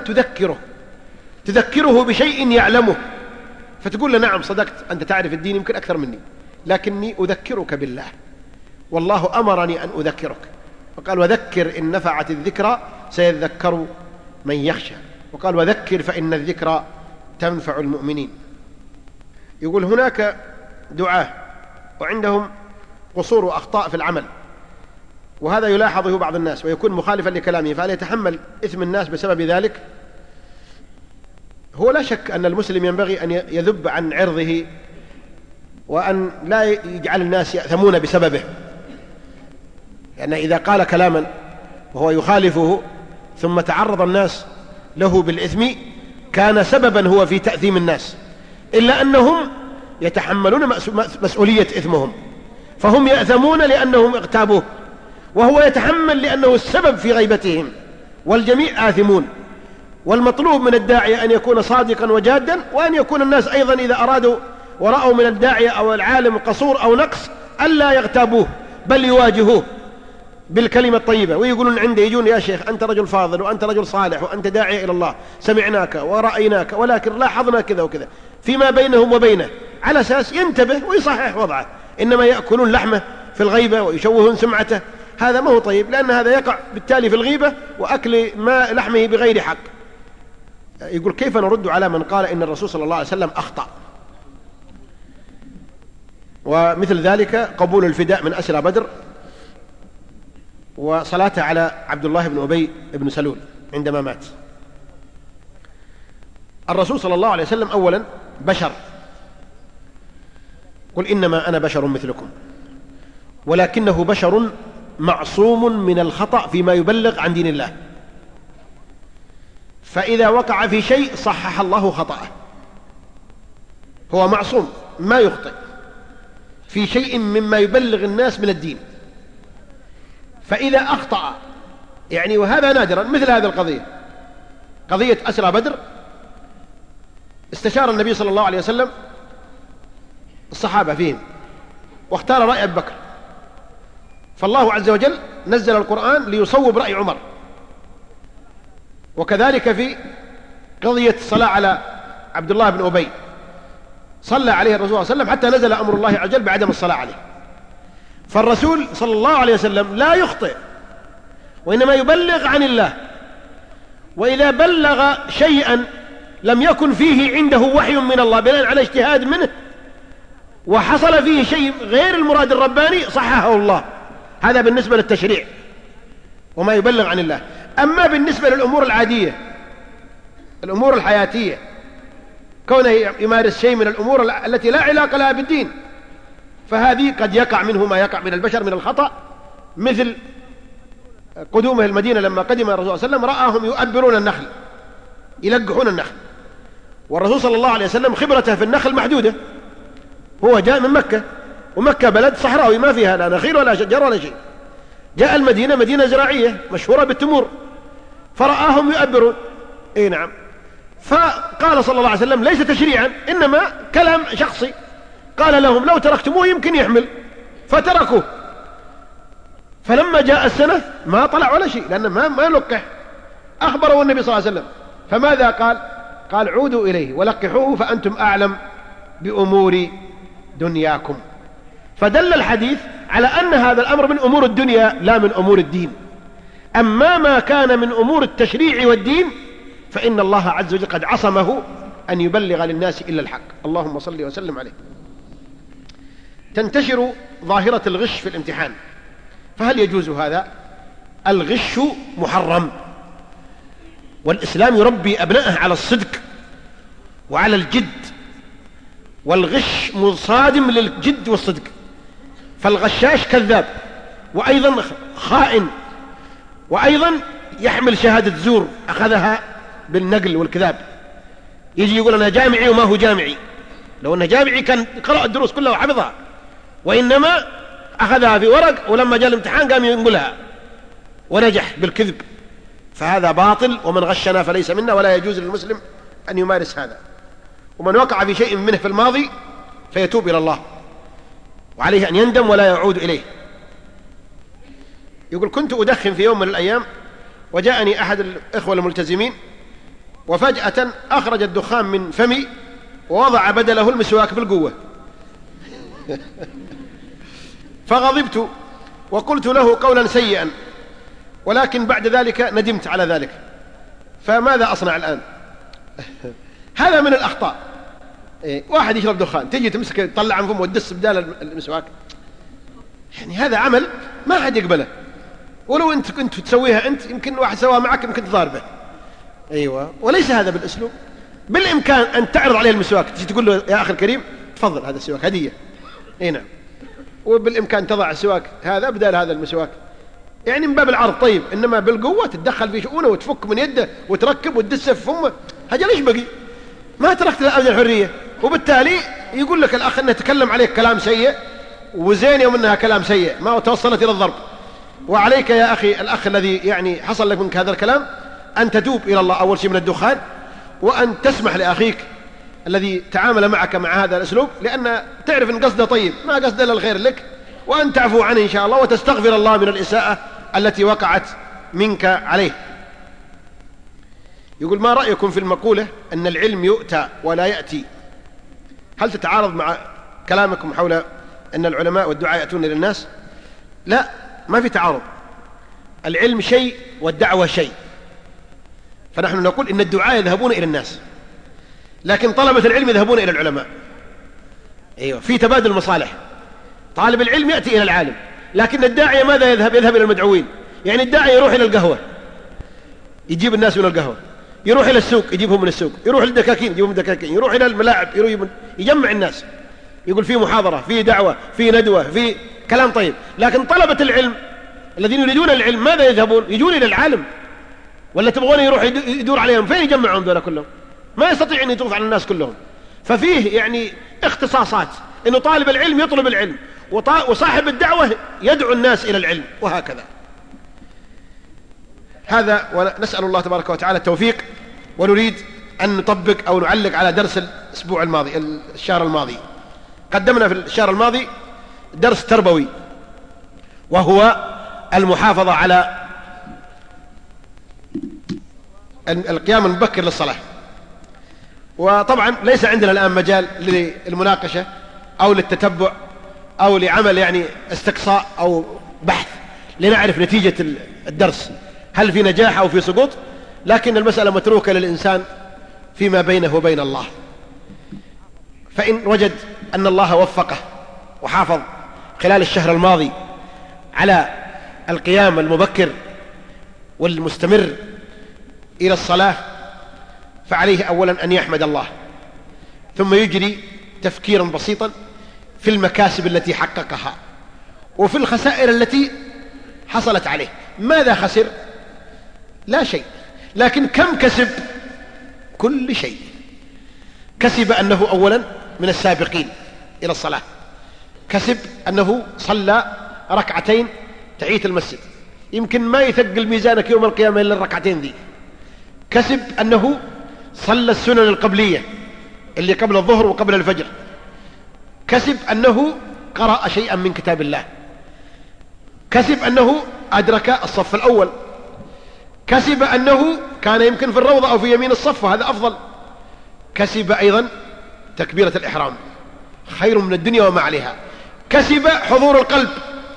تذكره بشيء يعلمه، فتقول له نعم صدقت أنت تعرف الدين يمكن أكثر مني، لكني أذكرك بالله، والله أمرني أن أذكرك، وقال وذكر إن نفعت الذكرى سيذكر من يخشى، وقال وذكر فإن الذكرى تنفع المؤمنين. يقول هناك دعاة وعندهم قصور وأخطاء في العمل، وهذا يلاحظه بعض الناس ويكون مخالفا لكلامه، فهل يتحمل إثم الناس بسبب ذلك؟ هو لا شك أن المسلم ينبغي أن يذب عن عرضه وأن لا يجعل الناس يأثمون بسببه، لأن إذا قال كلاما وهو يخالفه ثم تعرض الناس له بالإثم كان سببا هو في تأثيم الناس، إلا أنهم يتحملون مسؤولية إثمهم، فهم يأثمون لأنهم اغتابوه، وهو يتحمل لأنه السبب في غيبتهم، والجميع آثمون. والمطلوب من الداعية أن يكون صادقا وجادا، وأن يكون الناس أيضا إذا أرادوا ورأوا من الداعية أو العالم قصور أو نقص ألا يغتابوه، بل يواجهوه بالكلمة الطيبة، ويقولون عندي يجون يا شيخ أنت رجل فاضل وأنت رجل صالح وأنت داعية إلى الله، سمعناك ورأيناك ولكن لاحظنا كذا وكذا، فيما بينهم وبينه، على أساس ينتبه ويصحح وضعه. إنما يأكلون لحمه في الغيبة ويشوهون سمعته، هذا ما هو طيب، لأن هذا يقع بالتالي في الغيبة وأكل ما لحمه بغير حق. يقول كيف نرد على من قال إن الرسول صلى الله عليه وسلم أخطأ؟ ومثل ذلك قبول الفداء من أسرى بدر، وصلاته على عبد الله بن أبي بن سلول عندما مات. الرسول صلى الله عليه وسلم أولا بشر، قل إنما أنا بشر مثلكم، ولكنه بشر معصوم من الخطأ فيما يبلغ عن دين الله، فإذا وقع في شيء صحح الله خطأه، هو معصوم ما يخطئ في شيء مما يبلغ الناس من الدين. فإذا أخطأ يعني، وهذا نادرا، مثل هذه القضية، قضية أسرى بدر، استشار النبي صلى الله عليه وسلم الصحابة فيهم واختار رأي أبي بكر، فالله عز وجل نزل القرآن ليصوب رأي عمر. وكذلك في قضية الصلاة على عبد الله بن أبي، صلى عليه الرسول صلى الله عليه وسلم حتى نزل أمر الله عز وجل بعدم الصلاة عليه. فالرسول صلى الله عليه وسلم لا يخطئ، وإنما يبلغ عن الله، وإذا بلغ شيئا لم يكن فيه عنده وحي من الله بناء على اجتهاد منه وحصل فيه شيء غير المراد الرباني صححه الله. هذا بالنسبة للتشريع وما يبلغ عن الله. أما بالنسبة للأمور العادية، الأمور الحياتية، كونه يمارس شيء من الأمور التي لا علاقة لها بالدين، فهذه قد يقع منه ما يقع من البشر من الخطأ، مثل قدومه المدينة لما قدم الرسول صلى الله عليه وسلم رآهم يؤبرون النخل، يلقحون النخل، والرسول صلى الله عليه وسلم خبرته في النخل محدودة، هو جاء من مكة، ومكة بلد صحراوي ما فيها لا نخيل ولا شجر ولا شيء، جاء المدينة مدينة زراعية مشهورة بالتمور، فرآهم يؤبرون. اي نعم. فقال صلى الله عليه وسلم ليس تشريعا، إنما كلام شخصي، قال لهم لو تركتموه يمكن يحمل، فتركوه. فلما جاء السنة ما طلع ولا شيء، لأنه ما يلقح. أخبره النبي صلى الله عليه وسلم، فماذا قال؟ قال عودوا إليه ولقحوه فأنتم أعلم بأمور دنياكم. فدل الحديث على أن هذا الأمر من أمور الدنيا لا من أمور الدين. أما ما كان من أمور التشريع والدين فإن الله عز وجل قد عصمه أن يبلغ للناس إلا الحق. اللهم صل وسلم عليه. تنتشر ظاهرة الغش في الامتحان، فهل يجوز هذا؟ الغش محرم، والإسلام يربي أبنائه على الصدق وعلى الجد، والغش مصادم للجد والصدق. فالغشاش كذاب، وأيضا خائن، وأيضا يحمل شهادة زور أخذها بالنقل والكذاب. يجي يقول أنا جامعي وما هو جامعي، لو أنه جامعي كان قرأ الدروس كلها وحفظها، وإنما أخذها في ورق ولما جاء الامتحان قام ينقلها ونجح بالكذب. فهذا باطل، ومن غشنا فليس منا، ولا يجوز للمسلم أن يمارس هذا. ومن وقع في شيء منه في الماضي فيتوب إلى الله، وعليه أن يندم ولا يعود إليه. يقول كنت أدخن في يوم من الأيام، وجاءني أحد الإخوة الملتزمين وفجأة أخرج الدخان من فمي ووضع بدله المسواك بالقوة. فغضبت وقلت له قولا سيئا، ولكن بعد ذلك ندمت على ذلك. فماذا أصنع الآن؟ هذا من الأخطاء. واحد يشرب دخان تجي تمسك تطلع من فمه وتدس بدال المسواك، يعني هذا عمل ما حد يقبله. ولو أنت كنت تسويها أنت، يمكن واحد سواها معك يمكن تضاربه. أيوة، وليس هذا بالأسلوب. بالإمكان أن تعرض عليه المسواك، تجي تقول له يا أخي الكريم تفضل هذا السواك هدية. أي نعم. وبالإمكان تضع السواك هذا بدال هذا المسواك، يعني من باب العرض. طيب، إنما بالقوة تتدخل في شؤونه وتفك من يده وتركب وتدسه في فمه، هذا ليش بقي؟ ما تركت له أبدا الحرية. وبالتالي يقول لك الأخ أنه تكلم عليك كلام سيء، وزين يوم أنها كلام سيء ما توصلت إلى الضرب. وعليك يا أخي الأخ الذي يعني حصل لك منك هذا الكلام أن تتوب إلى الله أول شيء من الدخان، وأن تسمح لأخيك الذي تعامل معك مع هذا الأسلوب، لأن تعرف أن قصده طيب ما قصده إلا الخير لك، وأن تعفو عنه إن شاء الله وتستغفر الله من الإساءة التي وقعت منك عليه. يقول ما رأيكم في المقولة أن العلم يؤتى ولا يأتي؟ هل تتعارض مع كلامكم حول أن العلماء والدعاء يأتون إلى الناس؟ لا، ما في تعارض. العلم شيء والدعوة شيء. فنحن نقول إن الدعاء يذهبون إلى الناس، لكن طلبة العلم يذهبون إلى العلماء. أيوة، في تبادل مصالح. طالب العلم يأتي إلى العالم، لكن الداعية ماذا يذهب إلى المدعوين. يعني الداعية يروح إلى القهوة يجيب الناس من القهوة، يروح إلى السوق يجيبهم من السوق، يروح للدكاكين يجيبهم من الدكاكين، يروح إلى الملاعب يجمع الناس، يقول في محاضرة، في دعوة، في ندوة، في كلام طيب. لكن طلبة العلم الذين يريدون العلم ماذا يذهبون؟ يجون إلى العالم. ولا تبغون يروح يدور عليهم؟ فين يجمعهم دول كلهم؟ ما يستطيع أن يطوف على الناس كلهم. ففيه يعني اختصاصات، إنه طالب العلم يطلب العلم، وصاحب الدعوة يدعو الناس إلى العلم، وهكذا. هذا، ونسأل الله تبارك وتعالى التوفيق. ونريد أن نطبق أو نعلق على درس الأسبوع الماضي، الشهر الماضي. قدمنا في الشهر الماضي درس تربوي، وهو المحافظة على القيام المبكر للصلاة. وطبعا ليس عندنا الآن مجال للمناقشة أو للتتبع أو لعمل يعني استقصاء أو بحث لنعرف نتيجة الدرس، هل في نجاح أو في سقوط. لكن المسألة متروكة للإنسان فيما بينه وبين الله. فإن وجد أن الله وفقه وحافظ خلال الشهر الماضي على القيام المبكر والمستمر إلى الصلاة، فعليه أولا أن يحمد الله، ثم يجري تفكيرا بسيطا في المكاسب التي حققها وفي الخسائر التي حصلت عليه. ماذا خسر؟ لا شيء. لكن كم كسب؟ كل شيء. كسب أنه أولا من السابقين إلى الصلاة، كسب أنه صلى ركعتين تحية المسجد، يمكن ما يثقل ميزانك يوم القيامة إلا الركعتين ذي. كسب أنه صلى السنن القبلية اللي قبل الظهر وقبل الفجر. كسب أنه قرأ شيئا من كتاب الله. كسب أنه أدرك الصف الأول. كسب أنه كان يمكن في الروضة أو في يمين الصف، وهذا أفضل. كسب أيضا تكبيرة الإحرام، خير من الدنيا وما عليها. كسب حضور القلب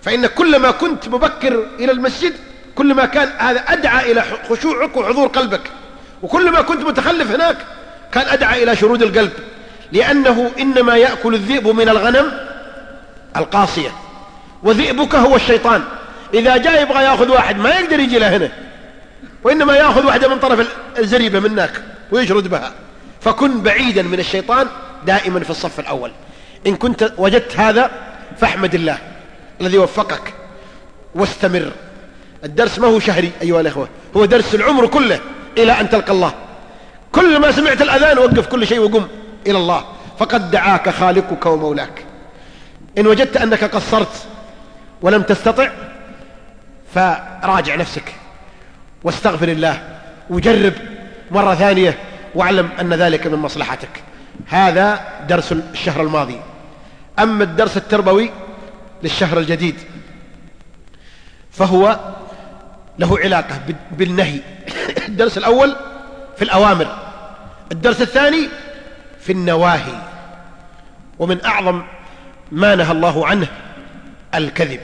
فإن كلما كنت مبكر إلى المسجد كلما كان هذا أدعى إلى خشوعك وحضور قلبك، وكلما كنت متخلف هناك كان أدعى إلى شرود القلب، لأنه إنما يأكل الذئب من الغنم القاصية، وذئبك هو الشيطان. إذا جاء يبغى يأخذ واحد ما يقدر يجي له هنا، وإنما يأخذ واحدة من طرف الزريبة منك ويشرد بها. فكن بعيدا من الشيطان دائما في الصف الأول. إن كنت وجدت هذا فاحمد الله الذي وفقك واستمر. الدرس ما هو شهري أيها الأخوة، هو درس العمر كله إلى أن تلقى الله. كل ما سمعت الأذان وقف كل شيء وقم إلى الله، فقد دعاك خالقك ومولاك. إن وجدت أنك قصرت ولم تستطع فراجع نفسك واستغفر الله وجرب مرة ثانية، واعلم أن ذلك من مصلحتك. هذا درس الشهر الماضي. أما الدرس التربوي للشهر الجديد فهو له علاقة بالنهي. الدرس الأول في الأوامر، الدرس الثاني في النواهي. ومن أعظم ما نهى الله عنه الكذب،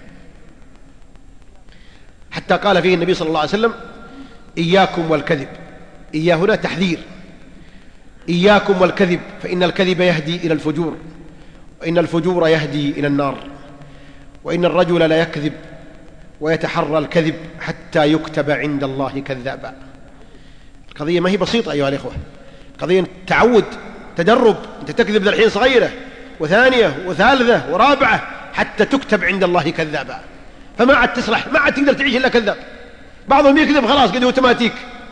حتى قال فيه النبي صلى الله عليه وسلم إياكم والكذب. إياه هنا تحذير، إياكم والكذب فإن الكذب يهدي إلى الفجور، وإن الفجور يهدي إلى النار، وإن الرجل لا يكذب ويتحرى الكذب حتى يكتب عند الله كذابا. القضية ما هي بسيطة أيها الإخوة، قضية تعود، تدرب. أنت تكذب ذا الحين صغيرة وثانية وثالثة ورابعة حتى تكتب عند الله كذابا. فما عاد تسرح، ما عاد تقدر تعيش إلا كذاب. بعضهم يكذب خلاص قد اوتوماتيك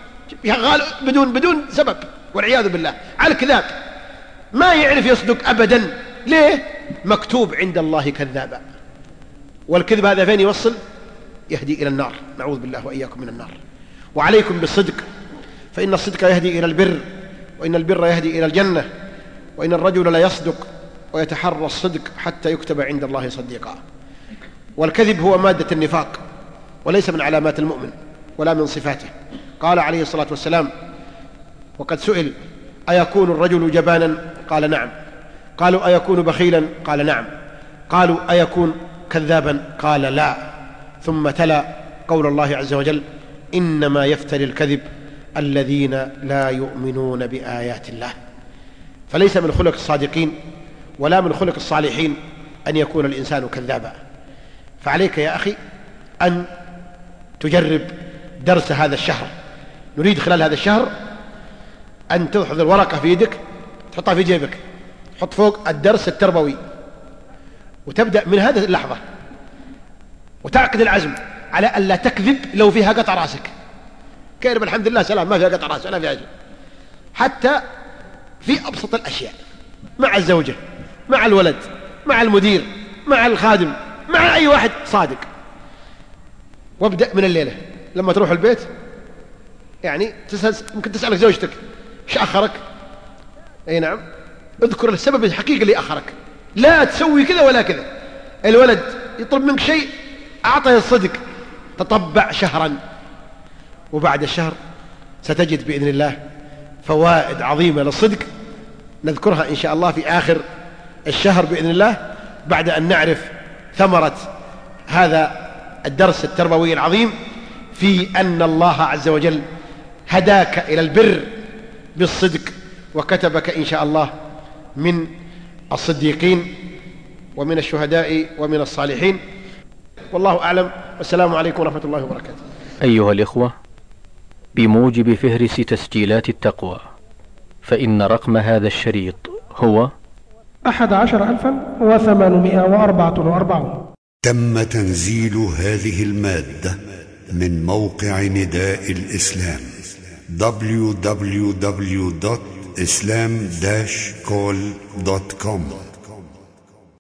بدون سبب والعياذ بالله على الكذاب، ما يعرف يصدق أبدا. ليه؟ مكتوب عند الله كذابا. والكذب هذا فين يوصل؟ يهدي إلى النار، نعوذ بالله وإياكم من النار. وعليكم بالصدق فإن الصدق يهدي إلى البر، وإن البر يهدي إلى الجنة، وإن الرجل لا يصدق ويتحرى الصدق حتى يكتب عند الله صديقا. والكذب هو مادة النفاق وليس من علامات المؤمن ولا من صفاته. قال عليه الصلاة والسلام وقد سئل أيكون الرجل جبانا؟ قال نعم. قالوا أيكون بخيلا؟ قال نعم. قالوا أيكون كذابا؟ قال لا. ثم تلا قول الله عز وجل إنما يفتري الكذب الذين لا يؤمنون بآيات الله. فليس من خلق الصادقين ولا من خلق الصالحين أن يكون الإنسان كذابا. فعليك يا أخي أن تجرب درس هذا الشهر. نريد خلال هذا الشهر أن تأخذ الورقة في يدك تحطها في جيبك، تحط فوق الدرس التربوي، وتبدأ من هذه اللحظة وتعقد العزم على أن لا تكذب لو فيها قطع راسك. كيرب الحمد لله سلام ما فيها قطع راس ولا فيها عزم. حتى في أبسط الأشياء، مع الزوجة، مع الولد، مع المدير، مع الخادم، مع أي واحد صادق. وابدأ من الليلة لما تروح البيت يعني ممكن تسألك زوجتك ايش أخرك؟ أي نعم، اذكر السبب الحقيقي اللي أخرك، لا تسوي كذا ولا كذا. الولد يطلب منك شيء أعطه الصدق، تطبع شهرا، وبعد الشهر ستجد بإذن الله فوائد عظيمة للصدق نذكرها إن شاء الله في آخر الشهر بإذن الله، بعد أن نعرف ثمرة هذا الدرس التربوي العظيم في أن الله عز وجل هداك إلى البر بالصدق وكتبك إن شاء الله من الصديقين ومن الشهداء ومن الصالحين. والله أعلم، والسلام عليكم ورحمة الله وبركاته. أيها الإخوة، بموجب فهرس تسجيلات التقوى فإن رقم هذا الشريط هو 11844. تم تنزيل هذه المادة من موقع نداء الإسلام www.islam-call.com